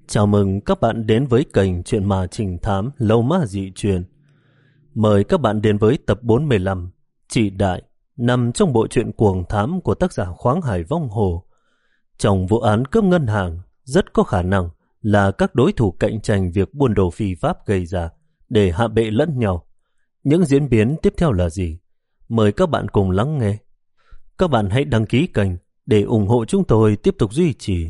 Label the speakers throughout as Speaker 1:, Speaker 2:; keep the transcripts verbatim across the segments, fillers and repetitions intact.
Speaker 1: Chào mừng các bạn đến với kênh Chuyện Ma Trinh Thám Lâu Ma Dị Truyền. Mời các bạn đến với tập bốn mươi lăm, Chị Đại, nằm trong bộ truyện cuồng thám của tác giả Khoáng Hải Vong Hồ. Trong vụ án cướp ngân hàng, rất có khả năng là các đối thủ cạnh tranh việc buôn đồ phi pháp gây ra để hạ bệ lẫn nhau. Những diễn biến tiếp theo là gì? Mời các bạn cùng lắng nghe. Các bạn hãy đăng ký kênh để ủng hộ chúng tôi tiếp tục duy trì.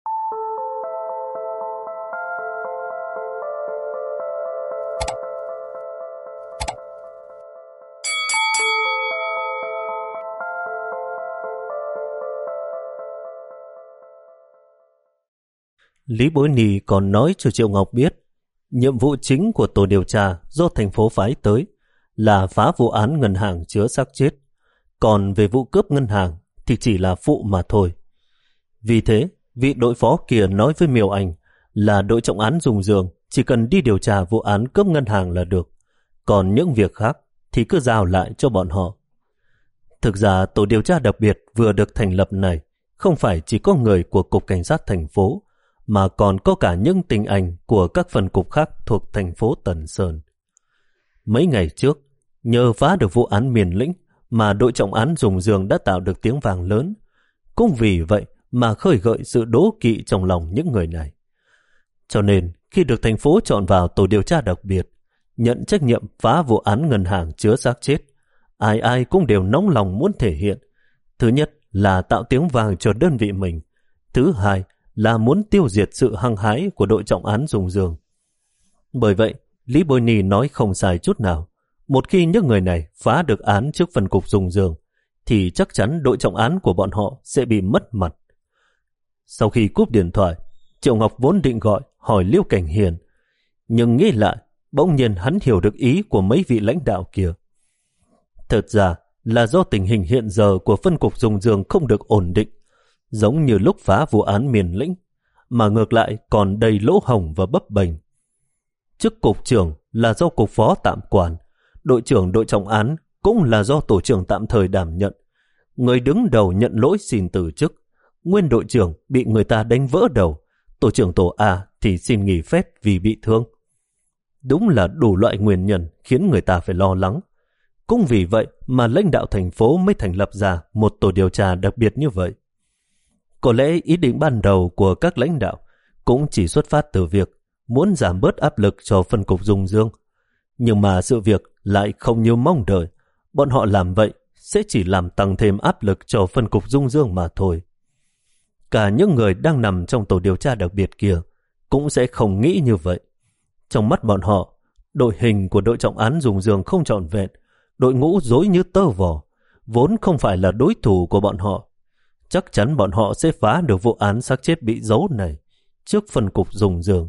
Speaker 1: Lý Bối Nì còn nói cho Triệu Ngọc biết nhiệm vụ chính của tổ điều tra do thành phố phái tới là phá vụ án ngân hàng chứa xác chết, còn về vụ cướp ngân hàng thì chỉ là phụ mà thôi. Vì thế, vị đội phó kia nói với Miêu Anh là đội trọng án Dùng Dương chỉ cần đi điều tra vụ án cướp ngân hàng là được, còn những việc khác thì cứ giao lại cho bọn họ. Thực ra tổ điều tra đặc biệt vừa được thành lập này không phải chỉ có người của Cục Cảnh sát thành phố, mà còn có cả những tinh anh của các phần cục khác thuộc thành phố Tần Sơn. Mấy ngày trước, nhờ phá được vụ án Miền Lĩnh mà đội trọng án Dùng Dương đã tạo được tiếng vang lớn. Cũng vì vậy mà khơi gợi sự đố kỵ trong lòng những người này. Cho nên, khi được thành phố chọn vào tổ điều tra đặc biệt, nhận trách nhiệm phá vụ án ngân hàng chứa xác chết, ai ai cũng đều nóng lòng muốn thể hiện. Thứ nhất là tạo tiếng vang cho đơn vị mình. Thứ hai là muốn tiêu diệt sự hăng hái của đội trọng án Dùng Dương. Bởi vậy, Lý Bối Nì nói không sai chút nào. Một khi những người này phá được án trước phần cục Dùng Dương, thì chắc chắn đội trọng án của bọn họ sẽ bị mất mặt. Sau khi cúp điện thoại, Triệu Ngọc vốn định gọi hỏi Liễu Cảnh Hiền, nhưng nghĩ lại, bỗng nhiên hắn hiểu được ý của mấy vị lãnh đạo kia. Thật ra là do tình hình hiện giờ của phân cục Dùng Dương không được ổn định, giống như lúc phá vụ án Miền Lĩnh, mà ngược lại còn đầy lỗ hổng và bấp bênh. Chức cục trưởng là do cục phó tạm quản, đội trưởng đội trọng án cũng là do tổ trưởng tạm thời đảm nhận. Người đứng đầu nhận lỗi xin từ chức, nguyên đội trưởng bị người ta đánh vỡ đầu, tổ trưởng tổ A thì xin nghỉ phép vì bị thương. Đúng là đủ loại nguyên nhân khiến người ta phải lo lắng. Cũng vì vậy mà lãnh đạo thành phố mới thành lập ra một tổ điều tra đặc biệt như vậy. Có lẽ ý định ban đầu của các lãnh đạo cũng chỉ xuất phát từ việc muốn giảm bớt áp lực cho phân cục Dùng Dương. Nhưng mà sự việc lại không như mong đợi. Bọn họ làm vậy sẽ chỉ làm tăng thêm áp lực cho phân cục Dùng Dương mà thôi. Cả những người đang nằm trong tổ điều tra đặc biệt kia cũng sẽ không nghĩ như vậy. Trong mắt bọn họ, đội hình của đội trọng án Dùng Dương không trọn vẹn, đội ngũ rối như tơ vò, vốn không phải là đối thủ của bọn họ. Chắc chắn bọn họ sẽ phá được vụ án xác chết bị giấu này trước phân cục Dùng Dương.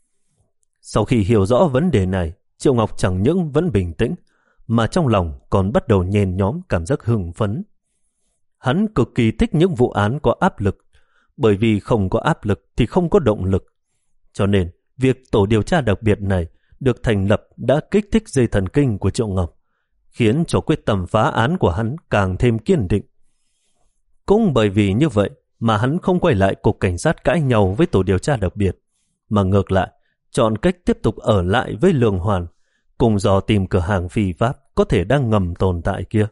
Speaker 1: Sau khi hiểu rõ vấn đề này, Triệu Ngọc chẳng những vẫn bình tĩnh, mà trong lòng còn bắt đầu nhen nhóm cảm giác hưng phấn. Hắn cực kỳ thích những vụ án có áp lực, bởi vì không có áp lực thì không có động lực. Cho nên, việc tổ điều tra đặc biệt này được thành lập đã kích thích dây thần kinh của Triệu Ngọc, khiến cho quyết tâm phá án của hắn càng thêm kiên định. Cũng bởi vì như vậy mà hắn không quay lại cục cảnh sát cãi nhau với tổ điều tra đặc biệt, mà ngược lại chọn cách tiếp tục ở lại với Lương Hoàn, cùng dò tìm cửa hàng phi pháp có thể đang ngầm tồn tại kia.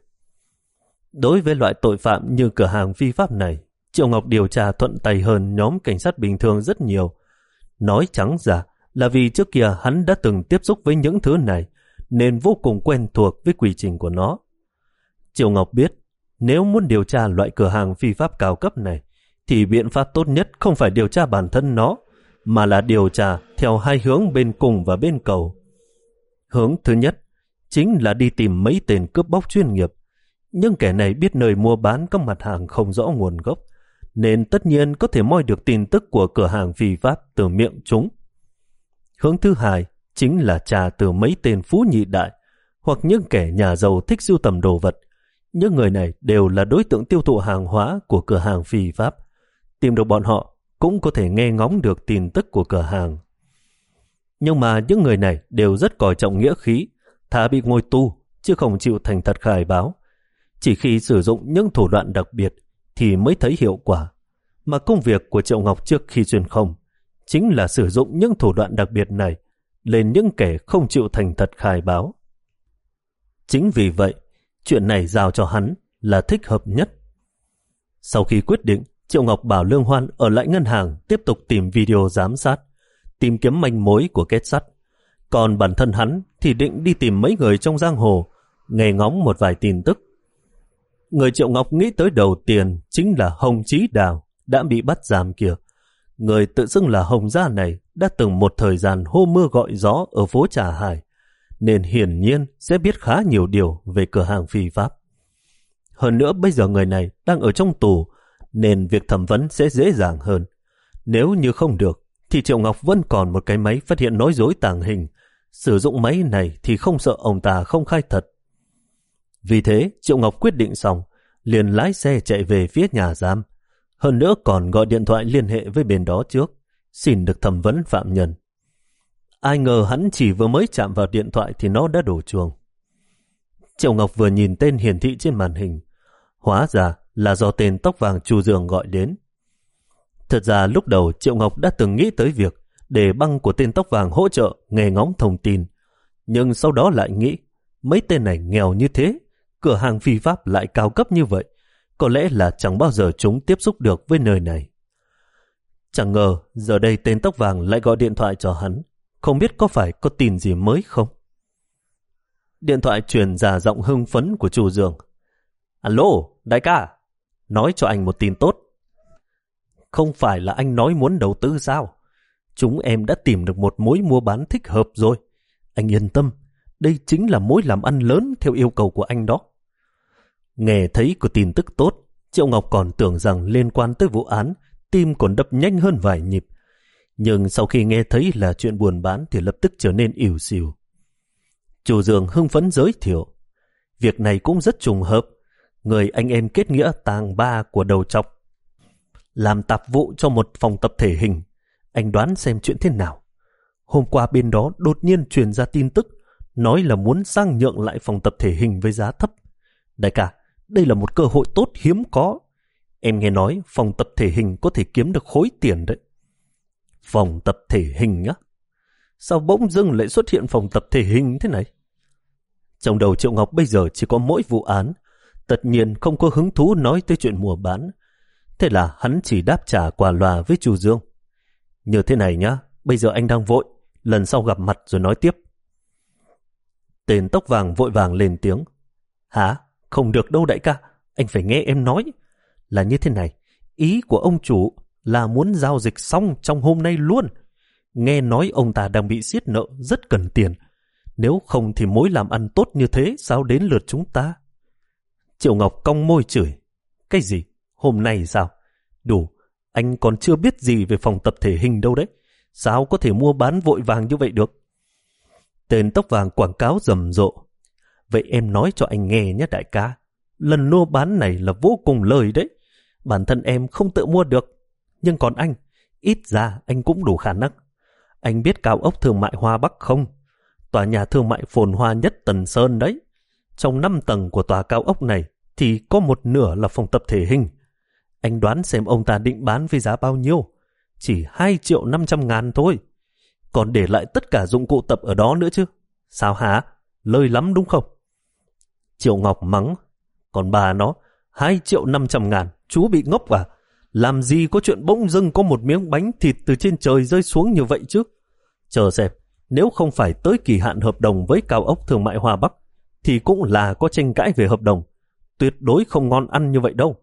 Speaker 1: Đối với loại tội phạm như cửa hàng phi pháp này, Triệu Ngọc điều tra thuận tay hơn nhóm cảnh sát bình thường rất nhiều. Nói trắng ra là vì trước kia hắn đã từng tiếp xúc với những thứ này, nên vô cùng quen thuộc với quy trình của nó. Triệu Ngọc biết, nếu muốn điều tra loại cửa hàng phi pháp cao cấp này, thì biện pháp tốt nhất không phải điều tra bản thân nó, mà là điều tra theo hai hướng bên cùng và bên cầu. Hướng thứ nhất chính là đi tìm mấy tên cướp bóc chuyên nghiệp. Nhưng kẻ này biết nơi mua bán các mặt hàng không rõ nguồn gốc, nên tất nhiên có thể moi được tin tức của cửa hàng phi pháp từ miệng chúng. Hướng thứ hai chính là tra từ mấy tên phú nhị đại, hoặc những kẻ nhà giàu thích sưu tầm đồ vật. Những người này đều là đối tượng tiêu thụ hàng hóa của cửa hàng phi pháp. Tìm được bọn họ cũng có thể nghe ngóng được tin tức của cửa hàng. Nhưng mà những người này đều rất coi trọng nghĩa khí, thà bị ngồi tù chứ không chịu thành thật khai báo. Chỉ khi sử dụng những thủ đoạn đặc biệt thì mới thấy hiệu quả. Mà công việc của Triệu Ngọc trước khi xuyên không chính là sử dụng những thủ đoạn đặc biệt này lên những kẻ không chịu thành thật khai báo. Chính vì vậy, chuyện này giao cho hắn là thích hợp nhất. Sau khi quyết định, Triệu Ngọc bảo Lương Hoan ở lại ngân hàng tiếp tục tìm video giám sát, tìm kiếm manh mối của kết sắt. Còn bản thân hắn thì định đi tìm mấy người trong giang hồ, nghe ngóng một vài tin tức. Người Triệu Ngọc nghĩ tới đầu tiên chính là Hồng Chí Đào đã bị bắt giam kia. Người tự xưng là Hồng Gia này đã từng một thời gian hô mưa gọi gió ở phố Trà Hải, nên hiển nhiên sẽ biết khá nhiều điều về cửa hàng phi pháp. Hơn nữa bây giờ người này đang ở trong tù, nên việc thẩm vấn sẽ dễ dàng hơn. Nếu như không được, thì Triệu Ngọc vẫn còn một cái máy phát hiện nói dối tàng hình. Sử dụng máy này thì không sợ ông ta không khai thật. Vì thế, Triệu Ngọc quyết định xong, liền lái xe chạy về phía nhà giam. Hơn nữa còn gọi điện thoại liên hệ với bên đó trước, xin được thẩm vấn phạm nhân. Ai ngờ hắn chỉ vừa mới chạm vào điện thoại thì nó đã đổ chuông. Triệu Ngọc vừa nhìn tên hiển thị trên màn hình, hóa ra là do tên tóc vàng Chu Dương gọi đến. Thật ra lúc đầu Triệu Ngọc đã từng nghĩ tới việc để băng của tên tóc vàng hỗ trợ nghe ngóng thông tin, nhưng sau đó lại nghĩ mấy tên này nghèo như thế, cửa hàng phi pháp lại cao cấp như vậy, có lẽ là chẳng bao giờ chúng tiếp xúc được với nơi này. Chẳng ngờ giờ đây tên tóc vàng lại gọi điện thoại cho hắn, không biết có phải có tin gì mới không. Điện thoại truyền ra giọng hưng phấn của Chu Dương. Alo, đại ca, nói cho anh một tin tốt. Không phải là anh nói muốn đầu tư sao? Chúng em đã tìm được một mối mua bán thích hợp rồi. Anh yên tâm, đây chính là mối làm ăn lớn theo yêu cầu của anh đó. Nghe thấy có tin tức tốt, Triệu Ngọc còn tưởng rằng liên quan tới vụ án, tim còn đập nhanh hơn vài nhịp. Nhưng sau khi nghe thấy là chuyện buôn bán thì lập tức trở nên ỉu xìu. Chu Dương hưng phấn giới thiệu. Việc này cũng rất trùng hợp. Người anh em kết nghĩa tàng ba của đầu trọc làm tạp vụ cho một phòng tập thể hình. Anh đoán xem chuyện thế nào. Hôm qua bên đó đột nhiên truyền ra tin tức, nói là muốn sang nhượng lại phòng tập thể hình với giá thấp. Đại ca, đây là một cơ hội tốt hiếm có. Em nghe nói phòng tập thể hình có thể kiếm được khối tiền đấy. Phòng tập thể hình á? Sao bỗng dưng lại xuất hiện phòng tập thể hình thế này? Trong đầu Triệu Ngọc bây giờ chỉ có mỗi vụ án, tất nhiên không có hứng thú nói tới chuyện mua bán. Thế là hắn chỉ đáp trả quả loà với Chu Dương. Như thế này nhá, bây giờ anh đang vội, lần sau gặp mặt rồi nói tiếp. Tên tóc vàng vội vàng lên tiếng. Hả? Không được đâu đại ca, anh phải nghe em nói. Là như thế này, ý của ông chủ là muốn giao dịch xong trong hôm nay luôn. Nghe nói ông ta đang bị siết nợ, rất cần tiền. Nếu không thì mối làm ăn tốt như thế sao đến lượt chúng ta? Triệu Ngọc cong môi chửi. Cái gì? Hôm nay sao? Đủ, anh còn chưa biết gì về phòng tập thể hình đâu đấy. Sao có thể mua bán vội vàng như vậy được? Tên tóc vàng quảng cáo rầm rộ. Vậy em nói cho anh nghe nhé đại ca. Lần mua bán này là vô cùng lời đấy. Bản thân em không tự mua được. Nhưng còn anh, ít ra anh cũng đủ khả năng. Anh biết cao ốc thương mại Hoa Bắc không? Tòa nhà thương mại phồn hoa nhất Tần Sơn đấy. Trong năm tầng của tòa cao ốc này thì có một nửa là phòng tập thể hình. Anh đoán xem ông ta định bán với giá bao nhiêu? Chỉ hai triệu năm trăm ngàn thôi. Còn để lại tất cả dụng cụ tập ở đó nữa chứ. Sao hả? Lời lắm đúng không? Triệu Ngọc mắng. Còn bà nó, hai triệu năm trăm ngàn, chú bị ngốc à? Làm gì có chuyện bỗng dưng có một miếng bánh thịt từ trên trời rơi xuống như vậy chứ? Chờ xem, nếu không phải tới kỳ hạn hợp đồng với cao ốc thương mại Hoa Bắc, thì cũng là có tranh cãi về hợp đồng. Tuyệt đối không ngon ăn như vậy đâu.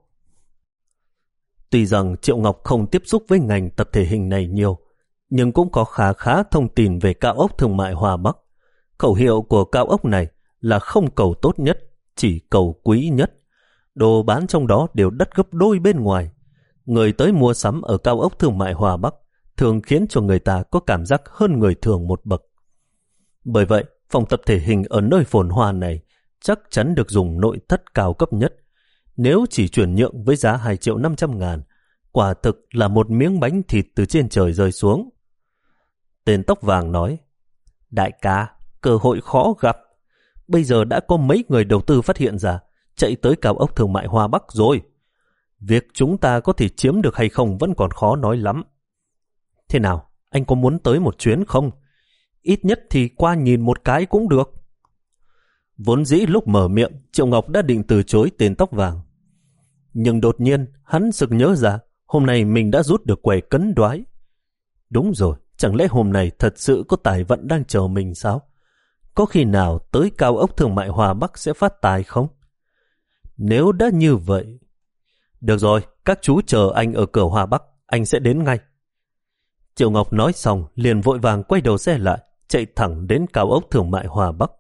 Speaker 1: Tuy rằng Triệu Ngọc không tiếp xúc với ngành tập thể hình này nhiều, nhưng cũng có khá khá thông tin về cao ốc thương mại Hoa Bắc. Khẩu hiệu của cao ốc này là không cầu tốt nhất, chỉ cầu quý nhất. Đồ bán trong đó đều đắt gấp đôi bên ngoài. Người tới mua sắm ở cao ốc thương mại Hoa Bắc thường khiến cho người ta có cảm giác hơn người thường một bậc. Bởi vậy, phòng tập thể hình ở nơi phồn hoa này chắc chắn được dùng nội thất cao cấp nhất. Nếu chỉ chuyển nhượng với giá hai triệu năm trăm ngàn, quả thực là một miếng bánh thịt từ trên trời rơi xuống. Tên tóc vàng nói, đại ca, cơ hội khó gặp. Bây giờ đã có mấy người đầu tư phát hiện ra, chạy tới cao ốc thương mại Hoa Bắc rồi. Việc chúng ta có thể chiếm được hay không vẫn còn khó nói lắm. Thế nào, anh có muốn tới một chuyến không? Ít nhất thì qua nhìn một cái cũng được. Vốn dĩ lúc mở miệng, Triệu Ngọc đã định từ chối tên tóc vàng. Nhưng đột nhiên, hắn sực nhớ ra, hôm nay mình đã rút được quẻ cấn đoái. Đúng rồi, chẳng lẽ hôm nay thật sự có tài vận đang chờ mình sao? Có khi nào tới cao ốc thương mại Hòa Bắc sẽ phát tài không? Nếu đã như vậy... Được rồi, các chú chờ anh ở cửa Hòa Bắc, anh sẽ đến ngay. Triệu Ngọc nói xong, liền vội vàng quay đầu xe lại, chạy thẳng đến cao ốc thương mại Hòa Bắc.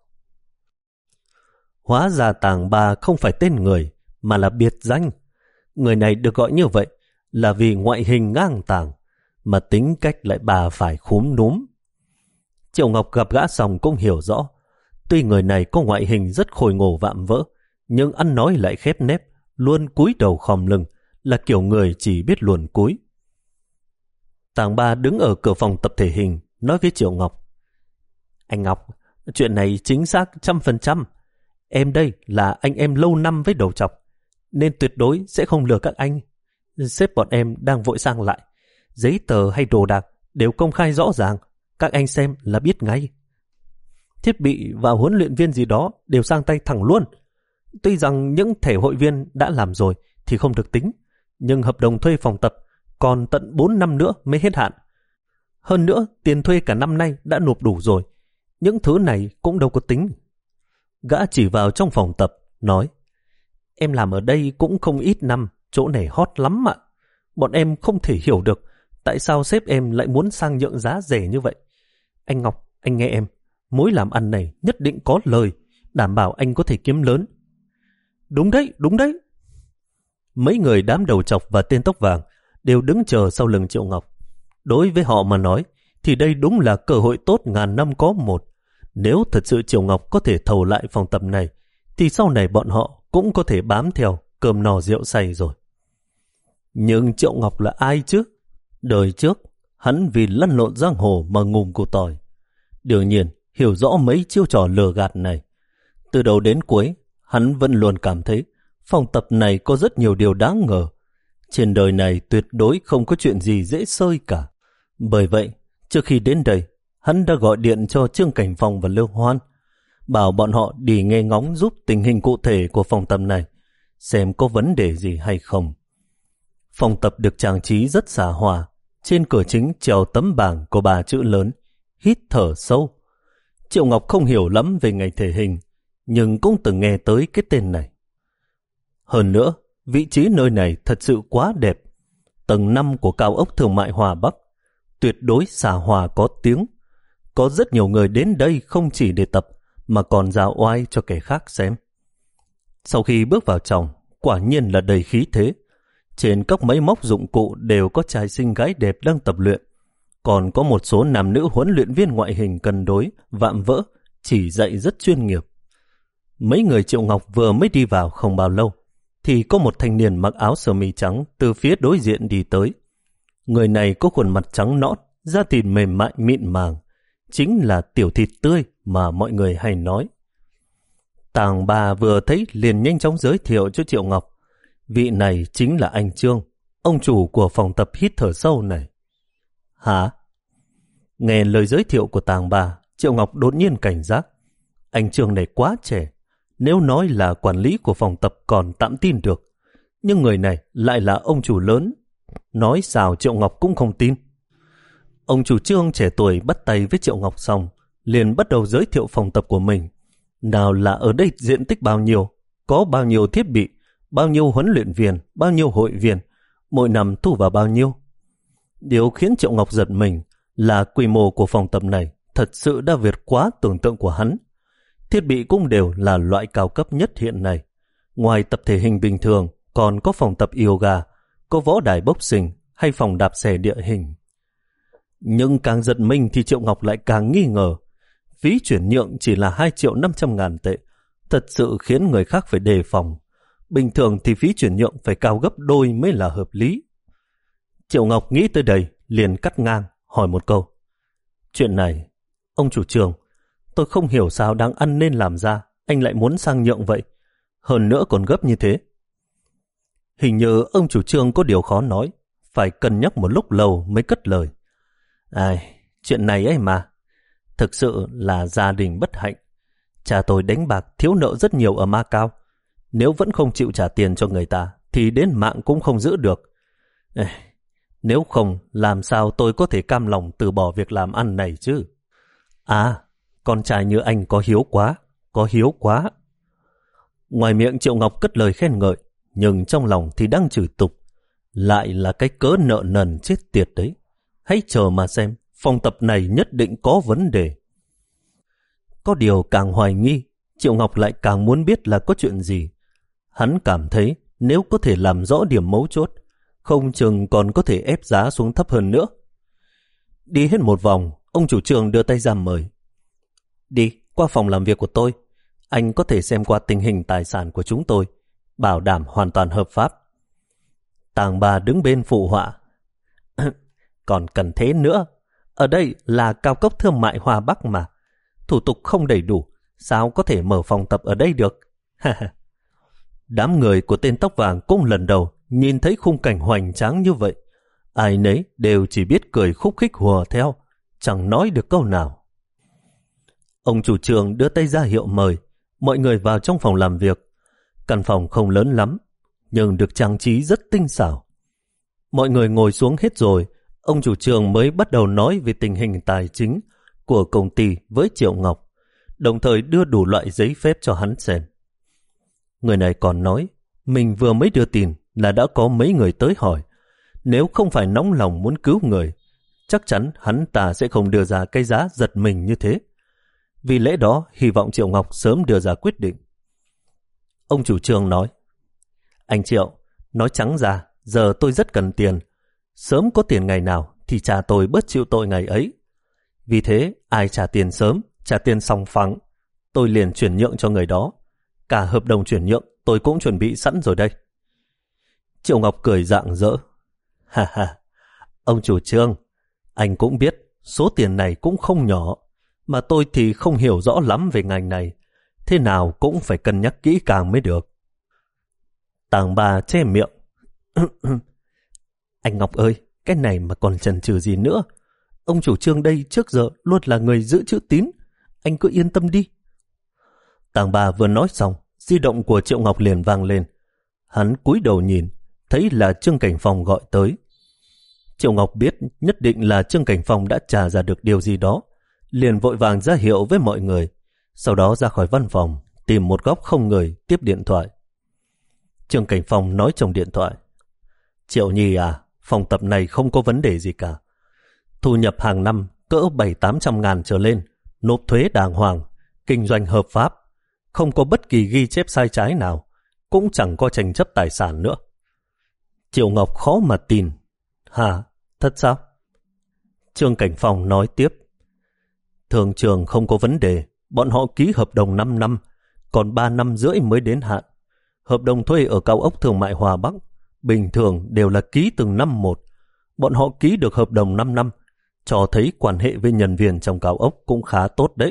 Speaker 1: Hóa ra Tàng Ba không phải tên người, mà là biệt danh. Người này được gọi như vậy là vì ngoại hình ngang tàng, mà tính cách lại bà phải khúm núm. Triệu Ngọc gặp gã xong cũng hiểu rõ, tuy người này có ngoại hình rất khôi ngô vạm vỡ, nhưng ăn nói lại khép nép, luôn cúi đầu khom lưng, là kiểu người chỉ biết luồn cúi. Tàng Ba đứng ở cửa phòng tập thể hình, nói với Triệu Ngọc: Anh Ngọc, chuyện này chính xác trăm phần trăm. Em đây là anh em lâu năm với đầu trọc, nên tuyệt đối sẽ không lừa các anh. Sếp bọn em đang vội sang lại, giấy tờ hay đồ đạc đều công khai rõ ràng, các anh xem là biết ngay. Thiết bị và huấn luyện viên gì đó đều sang tay thẳng luôn. Tuy rằng những thẻ hội viên đã làm rồi thì không được tính, nhưng hợp đồng thuê phòng tập còn tận bốn năm nữa mới hết hạn. Hơn nữa, tiền thuê cả năm nay đã nộp đủ rồi, những thứ này cũng đâu có tính. Gã chỉ vào trong phòng tập, nói: Em làm ở đây cũng không ít năm, chỗ này hot lắm ạ. Bọn em không thể hiểu được tại sao sếp em lại muốn sang nhượng giá rẻ như vậy. Anh Ngọc, anh nghe em, mối làm ăn này nhất định có lời, đảm bảo anh có thể kiếm lớn. Đúng đấy, đúng đấy. Mấy người đám đầu trọc và tên tóc vàng đều đứng chờ sau lưng Triệu Ngọc. Đối với họ mà nói, thì đây đúng là cơ hội tốt ngàn năm có một. Nếu thật sự Triệu Ngọc có thể thầu lại phòng tập này, thì sau này bọn họ cũng có thể bám theo cơm no rượu say rồi. Nhưng Triệu Ngọc là ai chứ? Đời trước, hắn vì lăn lộn giang hồ mà ngùm củ tỏi. Đương nhiên, hiểu rõ mấy chiêu trò lừa gạt này. Từ đầu đến cuối, hắn vẫn luôn cảm thấy phòng tập này có rất nhiều điều đáng ngờ. Trên đời này tuyệt đối không có chuyện gì dễ xơi cả. Bởi vậy, trước khi đến đây, hắn đã gọi điện cho Trương Cảnh Phong và Lương Hoan, bảo bọn họ đi nghe ngóng giúp tình hình cụ thể của phòng tập này, xem có vấn đề gì hay không. Phòng tập được trang trí rất xà hòa, trên cửa chính treo tấm bảng có ba chữ lớn: hít thở sâu. Triệu Ngọc không hiểu lắm về ngành thể hình, nhưng cũng từng nghe tới cái tên này. Hơn nữa, vị trí nơi này thật sự quá đẹp. Tầng năm của cao ốc thương mại Hòa Bắc, tuyệt đối xà hòa có tiếng. Có rất nhiều người đến đây không chỉ để tập, mà còn ra oai cho kẻ khác xem. Sau khi bước vào trong, quả nhiên là đầy khí thế. Trên các máy móc dụng cụ đều có trai xinh gái đẹp đang tập luyện. Còn có một số nam nữ huấn luyện viên ngoại hình cân đối, vạm vỡ, chỉ dạy rất chuyên nghiệp. Mấy người Triệu Ngọc vừa mới đi vào không bao lâu, thì có một thanh niên mặc áo sơ mi trắng từ phía đối diện đi tới. Người này có khuôn mặt trắng nõn, da thịt mềm mại mịn màng, chính là tiểu thịt tươi mà mọi người hay nói. Tàng Ba vừa thấy liền nhanh chóng giới thiệu cho Triệu Ngọc. Vị này chính là anh Trương, ông chủ của phòng tập hít thở sâu này. Hả? Nghe lời giới thiệu của Tàng Ba, Triệu Ngọc đột nhiên cảnh giác. Anh Trương này quá trẻ, nếu nói là quản lý của phòng tập còn tạm tin được, nhưng người này lại là ông chủ lớn. Nói sao Triệu Ngọc cũng không tin. Ông chủ Trương trẻ tuổi bắt tay với Triệu Ngọc xong, liền bắt đầu giới thiệu phòng tập của mình. Nào là ở đây diện tích bao nhiêu, có bao nhiêu thiết bị, bao nhiêu huấn luyện viên, bao nhiêu hội viên, mỗi năm thu vào bao nhiêu. Điều khiến Triệu Ngọc giật mình là quy mô của phòng tập này thật sự đã vượt quá tưởng tượng của hắn. Thiết bị cũng đều là loại cao cấp nhất hiện nay. Ngoài tập thể hình bình thường, còn có phòng tập yoga, có võ đài boxing hay phòng đạp xe địa hình. Nhưng càng giật mình thì Triệu Ngọc lại càng nghi ngờ. Phí chuyển nhượng chỉ là hai triệu năm trăm ngàn tệ, thật sự khiến người khác phải đề phòng. Bình thường thì phí chuyển nhượng phải cao gấp đôi mới là hợp lý. Triệu Ngọc nghĩ tới đây, liền cắt ngang, hỏi một câu. Chuyện này, ông chủ Trương, tôi không hiểu sao đang ăn nên làm ra, anh lại muốn sang nhượng vậy. Hơn nữa còn gấp như thế. Hình như ông chủ Trương có điều khó nói, phải cân nhắc một lúc lâu mới cất lời. Ai, chuyện này ấy mà, thực sự là gia đình bất hạnh. Cha tôi đánh bạc thiếu nợ rất nhiều ở Macau. Nếu vẫn không chịu trả tiền cho người ta, thì đến mạng cũng không giữ được. Ê, nếu không, làm sao tôi có thể cam lòng từ bỏ việc làm ăn này chứ? À, con trai như anh có hiếu quá, có hiếu quá. Ngoài miệng Triệu Ngọc cất lời khen ngợi, nhưng trong lòng thì đang chửi tục. Lại là cái cớ nợ nần chết tiệt đấy. Hãy chờ mà xem, phòng tập này nhất định có vấn đề. Có điều càng hoài nghi, Triệu Ngọc lại càng muốn biết là có chuyện gì. Hắn cảm thấy nếu có thể làm rõ điểm mấu chốt, không chừng còn có thể ép giá xuống thấp hơn nữa. Đi hết một vòng, ông chủ trường đưa tay ra mời. Đi, qua phòng làm việc của tôi. Anh có thể xem qua tình hình tài sản của chúng tôi, bảo đảm hoàn toàn hợp pháp. Tàng bà đứng bên phụ họa. Còn cần thế nữa. Ở đây là cao cấp thương mại Hòa Bắc mà. Thủ tục không đầy đủ, sao có thể mở phòng tập ở đây được? Đám người của tên tóc vàng cũng lần đầu nhìn thấy khung cảnh hoành tráng như vậy. Ai nấy đều chỉ biết cười khúc khích hùa theo, chẳng nói được câu nào. Ông chủ trường đưa tay ra hiệu mời, mọi người vào trong phòng làm việc. Căn phòng không lớn lắm, nhưng được trang trí rất tinh xảo. Mọi người ngồi xuống hết rồi, ông chủ trường mới bắt đầu nói về tình hình tài chính của công ty với Triệu Ngọc, đồng thời đưa đủ loại giấy phép cho hắn xem. Người này còn nói, mình vừa mới đưa tin là đã có mấy người tới hỏi. Nếu không phải nóng lòng muốn cứu người, chắc chắn hắn ta sẽ không đưa ra cái giá giật mình như thế. Vì lẽ đó, hy vọng Triệu Ngọc sớm đưa ra quyết định. Ông chủ trương nói, anh Triệu, nói trắng ra, giờ tôi rất cần tiền. Sớm có tiền ngày nào thì cha tôi bớt chịu tội ngày ấy. Vì thế, ai trả tiền sớm, trả tiền sòng phẳng, tôi liền chuyển nhượng cho người đó. Cả hợp đồng chuyển nhượng tôi cũng chuẩn bị sẵn rồi đây. Triệu Ngọc cười rạng rỡ. Ha ha, ông chủ trương, anh cũng biết số tiền này cũng không nhỏ, mà tôi thì không hiểu rõ lắm về ngành này. Thế nào cũng phải cân nhắc kỹ càng mới được. Tàng bà che miệng. Anh Ngọc ơi, cái này mà còn chần chừ gì nữa. Ông chủ trương đây trước giờ luôn là người giữ chữ tín. Anh cứ yên tâm đi. Tàng bà vừa nói xong, di động của Triệu Ngọc liền vang lên. Hắn cúi đầu nhìn, thấy là Trương Cảnh Phong gọi tới. Triệu Ngọc biết nhất định là Trương Cảnh Phong đã tra ra được điều gì đó, liền vội vàng ra hiệu với mọi người, sau đó ra khỏi văn phòng, tìm một góc không người tiếp điện thoại. Trương Cảnh Phong nói trong điện thoại, Triệu Nhi à, phòng tập này không có vấn đề gì cả. Thu nhập hàng năm cỡ bảy tám trăm ngàn trở lên, nộp thuế đàng hoàng, kinh doanh hợp pháp, không có bất kỳ ghi chép sai trái nào, cũng chẳng có tranh chấp tài sản nữa. Triệu Ngọc khó mà tin. Hả? Thật sao? Trương Cảnh Phong nói tiếp, thường trường không có vấn đề, bọn họ ký hợp đồng năm năm, còn ba năm rưỡi mới đến hạn. Hợp đồng thuê ở cao ốc thương mại Hòa Bắc bình thường đều là ký từng năm một. Bọn họ ký được hợp đồng năm năm, cho thấy quan hệ với nhân viên trong cao ốc cũng khá tốt đấy.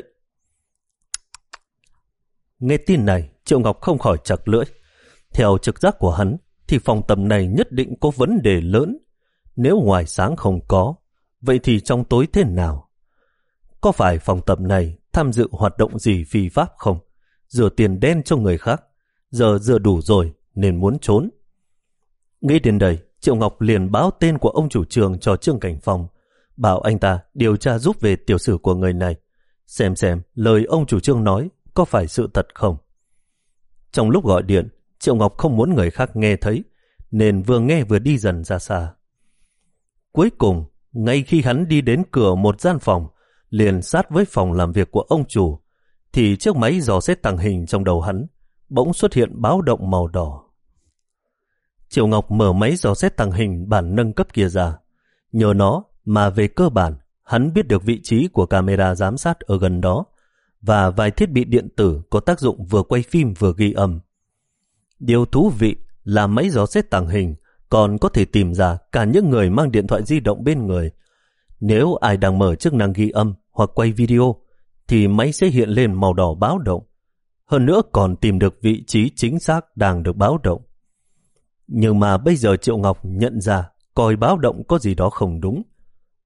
Speaker 1: Nghe tin này, Triệu Ngọc không khỏi chặt lưỡi. Theo trực giác của hắn, thì phòng tập này nhất định có vấn đề lớn. Nếu ngoài sáng không có, vậy thì trong tối thế nào? Có phải phòng tập này tham dự hoạt động gì phi pháp không? Rửa tiền đen cho người khác, giờ rửa đủ rồi nên muốn trốn. Nghĩ đến đây, Triệu Ngọc liền báo tên của ông chủ trường cho Trương Cảnh Phong, bảo anh ta điều tra giúp về tiểu sử của người này, xem xem lời ông chủ trương nói có phải sự thật không. Trong lúc gọi điện, Triệu Ngọc không muốn người khác nghe thấy, nên vừa nghe vừa đi dần ra xa. Cuối cùng, ngay khi hắn đi đến cửa một gian phòng, liền sát với phòng làm việc của ông chủ, thì chiếc máy dò xét tàng hình trong đầu hắn bỗng xuất hiện báo động màu đỏ. Triệu Ngọc mở máy dò xét tàng hình bản nâng cấp kia ra. Nhờ nó mà về cơ bản, hắn biết được vị trí của camera giám sát ở gần đó và vài thiết bị điện tử có tác dụng vừa quay phim vừa ghi âm. Điều thú vị là máy dò xét tàng hình còn có thể tìm ra cả những người mang điện thoại di động bên người. Nếu ai đang mở chức năng ghi âm hoặc quay video, thì máy sẽ hiện lên màu đỏ báo động. Hơn nữa còn tìm được vị trí chính xác đang được báo động. Nhưng mà bây giờ Triệu Ngọc nhận ra coi báo động có gì đó không đúng.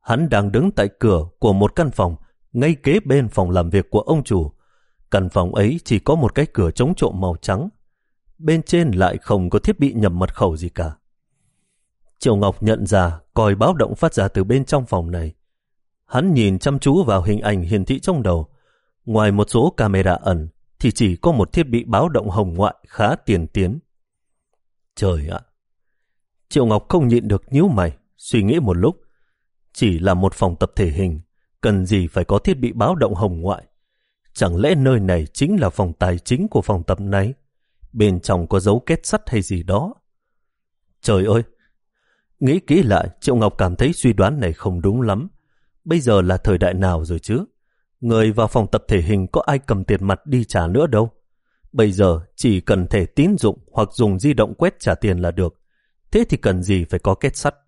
Speaker 1: Hắn đang đứng tại cửa của một căn phòng ngay kế bên phòng làm việc của ông chủ. Căn phòng ấy chỉ có một cái cửa chống trộm màu trắng. Bên trên lại không có thiết bị nhập mật khẩu gì cả. Triệu Ngọc nhận ra còi báo động phát ra từ bên trong phòng này. Hắn nhìn chăm chú vào hình ảnh hiển thị trong đầu. Ngoài một số camera ẩn thì chỉ có một thiết bị báo động hồng ngoại khá tiên tiến. Trời ạ! Triệu Ngọc không nhịn được nhíu mày, suy nghĩ một lúc. Chỉ là một phòng tập thể hình, cần gì phải có thiết bị báo động hồng ngoại? Chẳng lẽ nơi này chính là phòng tài chính của phòng tập này? Bên trong có dấu kết sắt hay gì đó? Trời ơi! Nghĩ kỹ lại, Triệu Ngọc cảm thấy suy đoán này không đúng lắm. Bây giờ là thời đại nào rồi chứ? Người vào phòng tập thể hình có ai cầm tiền mặt đi trả nữa đâu. Bây giờ chỉ cần thẻ tín dụng hoặc dùng di động quét trả tiền là được. Thế thì cần gì phải có kết sắt?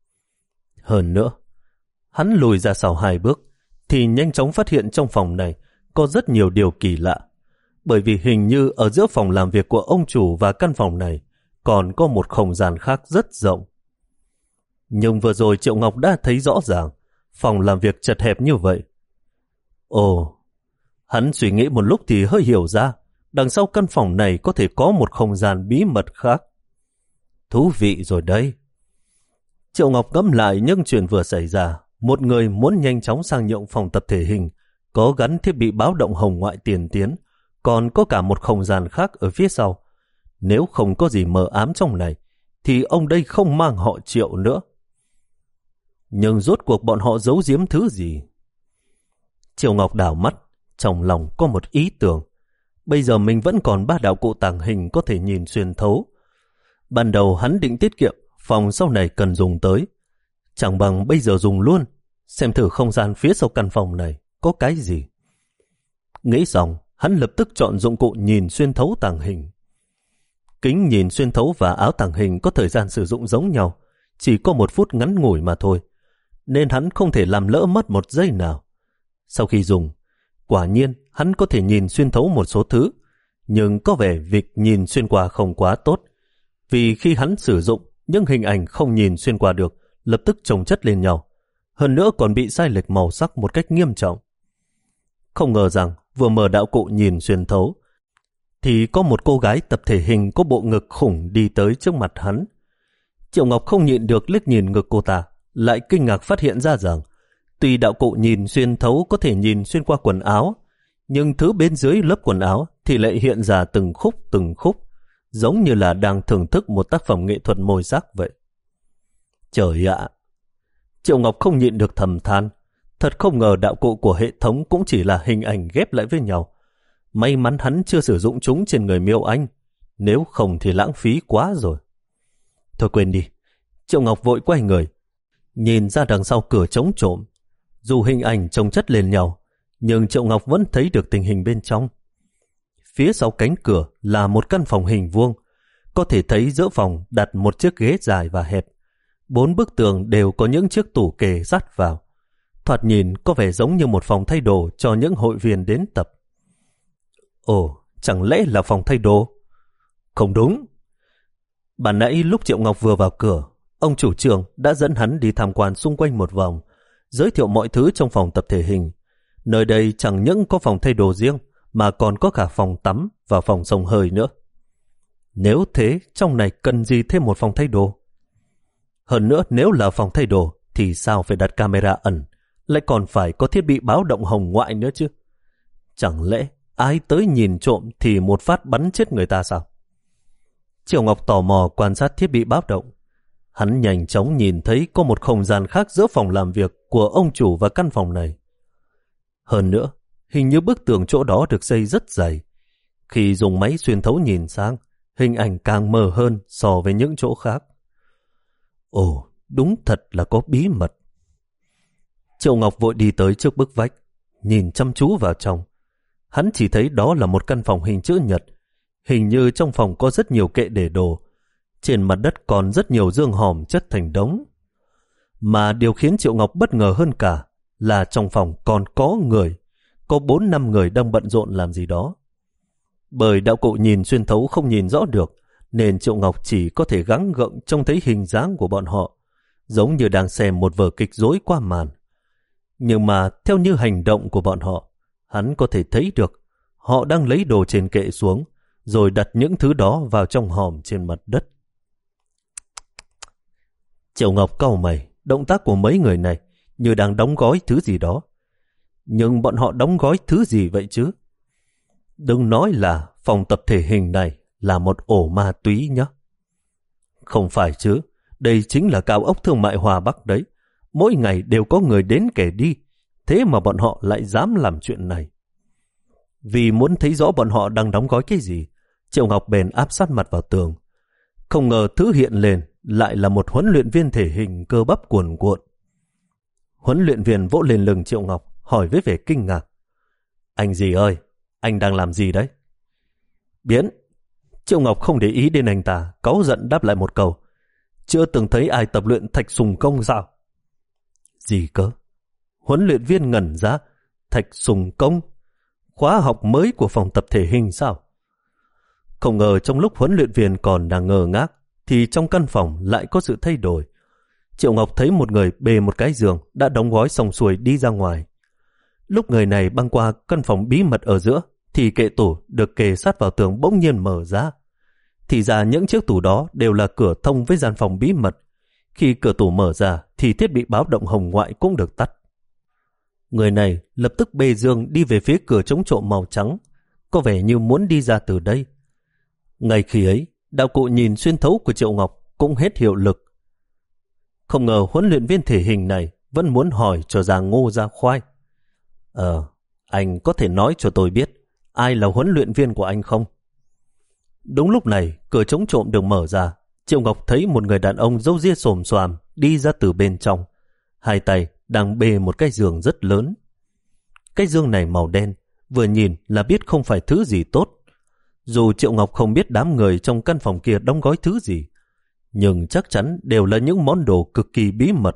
Speaker 1: Hơn nữa, hắn lùi ra sau hai bước thì nhanh chóng phát hiện trong phòng này có rất nhiều điều kỳ lạ. Bởi vì hình như ở giữa phòng làm việc của ông chủ và căn phòng này còn có một không gian khác rất rộng. Nhưng vừa rồi Triệu Ngọc đã thấy rõ ràng phòng làm việc chật hẹp như vậy. Ồ, hắn suy nghĩ một lúc thì hơi hiểu ra đằng sau căn phòng này có thể có một không gian bí mật khác. Thú vị rồi đây. Triệu Ngọc ngẫm lại những chuyện vừa xảy ra. Một người muốn nhanh chóng sang nhượng phòng tập thể hình có gắn thiết bị báo động hồng ngoại tiên tiến, còn có cả một không gian khác ở phía sau. Nếu không có gì mờ ám trong này thì ông đây không mang họ Triệu nữa. Nhưng rốt cuộc bọn họ giấu giếm thứ gì? Triệu Ngọc đảo mắt, trong lòng có một ý tưởng. Bây giờ mình vẫn còn ba đạo cụ tàng hình có thể nhìn xuyên thấu. Ban đầu hắn định tiết kiệm, phòng sau này cần dùng tới. Chẳng bằng bây giờ dùng luôn, xem thử không gian phía sau căn phòng này có cái gì. Nghĩ xong, hắn lập tức chọn dụng cụ nhìn xuyên thấu tàng hình. Kính nhìn xuyên thấu và áo tàng hình có thời gian sử dụng giống nhau, chỉ có một phút ngắn ngủi mà thôi, nên hắn không thể làm lỡ mất một giây nào. Sau khi dùng, quả nhiên hắn có thể nhìn xuyên thấu một số thứ, nhưng có vẻ việc nhìn xuyên qua không quá tốt, vì khi hắn sử dụng, những hình ảnh không nhìn xuyên qua được lập tức chồng chất lên nhau, hơn nữa còn bị sai lệch màu sắc một cách nghiêm trọng. Không ngờ rằng vừa mở đạo cụ nhìn xuyên thấu thì có một cô gái tập thể hình có bộ ngực khủng đi tới trước mặt hắn. Triệu Ngọc không nhịn được liếc nhìn ngực cô ta, lại kinh ngạc phát hiện ra rằng tuy đạo cụ nhìn xuyên thấu có thể nhìn xuyên qua quần áo, nhưng thứ bên dưới lớp quần áo thì lại hiện ra từng khúc từng khúc, giống như là đang thưởng thức một tác phẩm nghệ thuật môi sắc vậy. Trời ạ! Triệu Ngọc không nhịn được thầm than, thật không ngờ đạo cụ của hệ thống cũng chỉ là hình ảnh ghép lại với nhau. May mắn hắn chưa sử dụng chúng trên người Miêu Anh, nếu không thì lãng phí quá rồi. Thôi quên đi. Triệu Ngọc vội quay người, nhìn ra đằng sau cửa trống trộm. Dù hình ảnh chồng chất lên nhau, nhưng Triệu Ngọc vẫn thấy được tình hình bên trong. Phía sau cánh cửa là một căn phòng hình vuông, có thể thấy giữa phòng đặt một chiếc ghế dài và hẹp. Bốn bức tường đều có những chiếc tủ kề dắt vào. Thoạt nhìn có vẻ giống như một phòng thay đồ cho những hội viên đến tập. Ồ, chẳng lẽ là phòng thay đồ? Không đúng. Ban nãy lúc Triệu Ngọc vừa vào cửa, ông chủ trường đã dẫn hắn đi tham quan xung quanh một vòng, giới thiệu mọi thứ trong phòng tập thể hình. Nơi đây chẳng những có phòng thay đồ riêng, mà còn có cả phòng tắm và phòng xông hơi nữa. Nếu thế, trong này cần gì thêm một phòng thay đồ? Hơn nữa, nếu là phòng thay đồ, thì sao phải đặt camera ẩn, lại còn phải có thiết bị báo động hồng ngoại nữa chứ? Chẳng lẽ ai tới nhìn trộm thì một phát bắn chết người ta sao? Triệu Ngọc tò mò quan sát thiết bị báo động. Hắn nhanh chóng nhìn thấy có một không gian khác giữa phòng làm việc của ông chủ và căn phòng này. Hơn nữa, hình như bức tường chỗ đó được xây rất dày. Khi dùng máy xuyên thấu nhìn sang, hình ảnh càng mờ hơn so với những chỗ khác. Ồ, đúng thật là có bí mật. Triệu Ngọc vội đi tới trước bức vách, nhìn chăm chú vào trong. Hắn chỉ thấy đó là một căn phòng hình chữ nhật. Hình như trong phòng có rất nhiều kệ để đồ. Trên mặt đất còn rất nhiều dương hòm chất thành đống. Mà điều khiến Triệu Ngọc bất ngờ hơn cả là trong phòng còn có người. Có bốn năm người đang bận rộn làm gì đó. Bởi đạo cụ nhìn xuyên thấu không nhìn rõ được, nên Triệu Ngọc chỉ có thể gắng gượng trông thấy hình dáng của bọn họ. giống như đang xem một vở kịch rối qua màn. Nhưng mà theo như hành động của bọn họ, hắn có thể thấy được họ đang lấy đồ trên kệ xuống, rồi đặt những thứ đó vào trong hòm trên mặt đất. Triệu Ngọc cau mày, động tác của mấy người này như đang đóng gói thứ gì đó. Nhưng bọn họ đóng gói thứ gì vậy chứ? Đừng nói là phòng tập thể hình này là một ổ ma túy nhé. Không phải chứ, đây chính là cao ốc thương mại Hòa Bắc đấy. Mỗi ngày đều có người đến kẻ đi, thế mà bọn họ lại dám làm chuyện này. Vì muốn thấy rõ bọn họ đang đóng gói cái gì, Triệu Ngọc bèn áp sát mặt vào tường. Không ngờ thứ hiện lên lại là một huấn luyện viên thể hình cơ bắp cuồn cuộn. Huấn luyện viên vỗ lên lưng Triệu Ngọc, hỏi với vẻ kinh ngạc. Anh gì ơi, anh đang làm gì đấy? Biến! Triệu Ngọc không để ý đến anh ta, cáu giận đáp lại một câu. Chưa từng thấy ai tập luyện thạch sùng công sao? Gì cơ? Huấn luyện viên ngẩn ra. Thạch sùng công? Khóa học mới của phòng tập thể hình sao? Không ngờ trong lúc huấn luyện viên còn đang ngơ ngác, thì trong căn phòng lại có sự thay đổi. Triệu Ngọc thấy một người bê một cái giường đã đóng gói xong xuôi đi ra ngoài. Lúc người này băng qua căn phòng bí mật ở giữa, thì kệ tủ được kề sát vào tường bỗng nhiên mở ra. Thì ra những chiếc tủ đó đều là cửa thông với gian phòng bí mật. Khi cửa tủ mở ra thì thiết bị báo động hồng ngoại cũng được tắt. Người này lập tức bê giường đi về phía cửa chống trộm màu trắng, có vẻ như muốn đi ra từ đây. Ngay khi ấy, đạo cụ nhìn xuyên thấu của Triệu Ngọc cũng hết hiệu lực. Không ngờ huấn luyện viên thể hình này vẫn muốn hỏi cho ra ngô ra khoai. Ờ, anh có thể nói cho tôi biết ai là huấn luyện viên của anh không? Đúng lúc này, cửa chống trộm được mở ra. Triệu Ngọc thấy một người đàn ông râu ria xồm xoàm đi ra từ bên trong. Hai tay đang bê một cái giường rất lớn. Cái giường này màu đen, vừa nhìn là biết không phải thứ gì tốt. Dù Triệu Ngọc không biết đám người trong căn phòng kia đóng gói thứ gì, nhưng chắc chắn đều là những món đồ cực kỳ bí mật.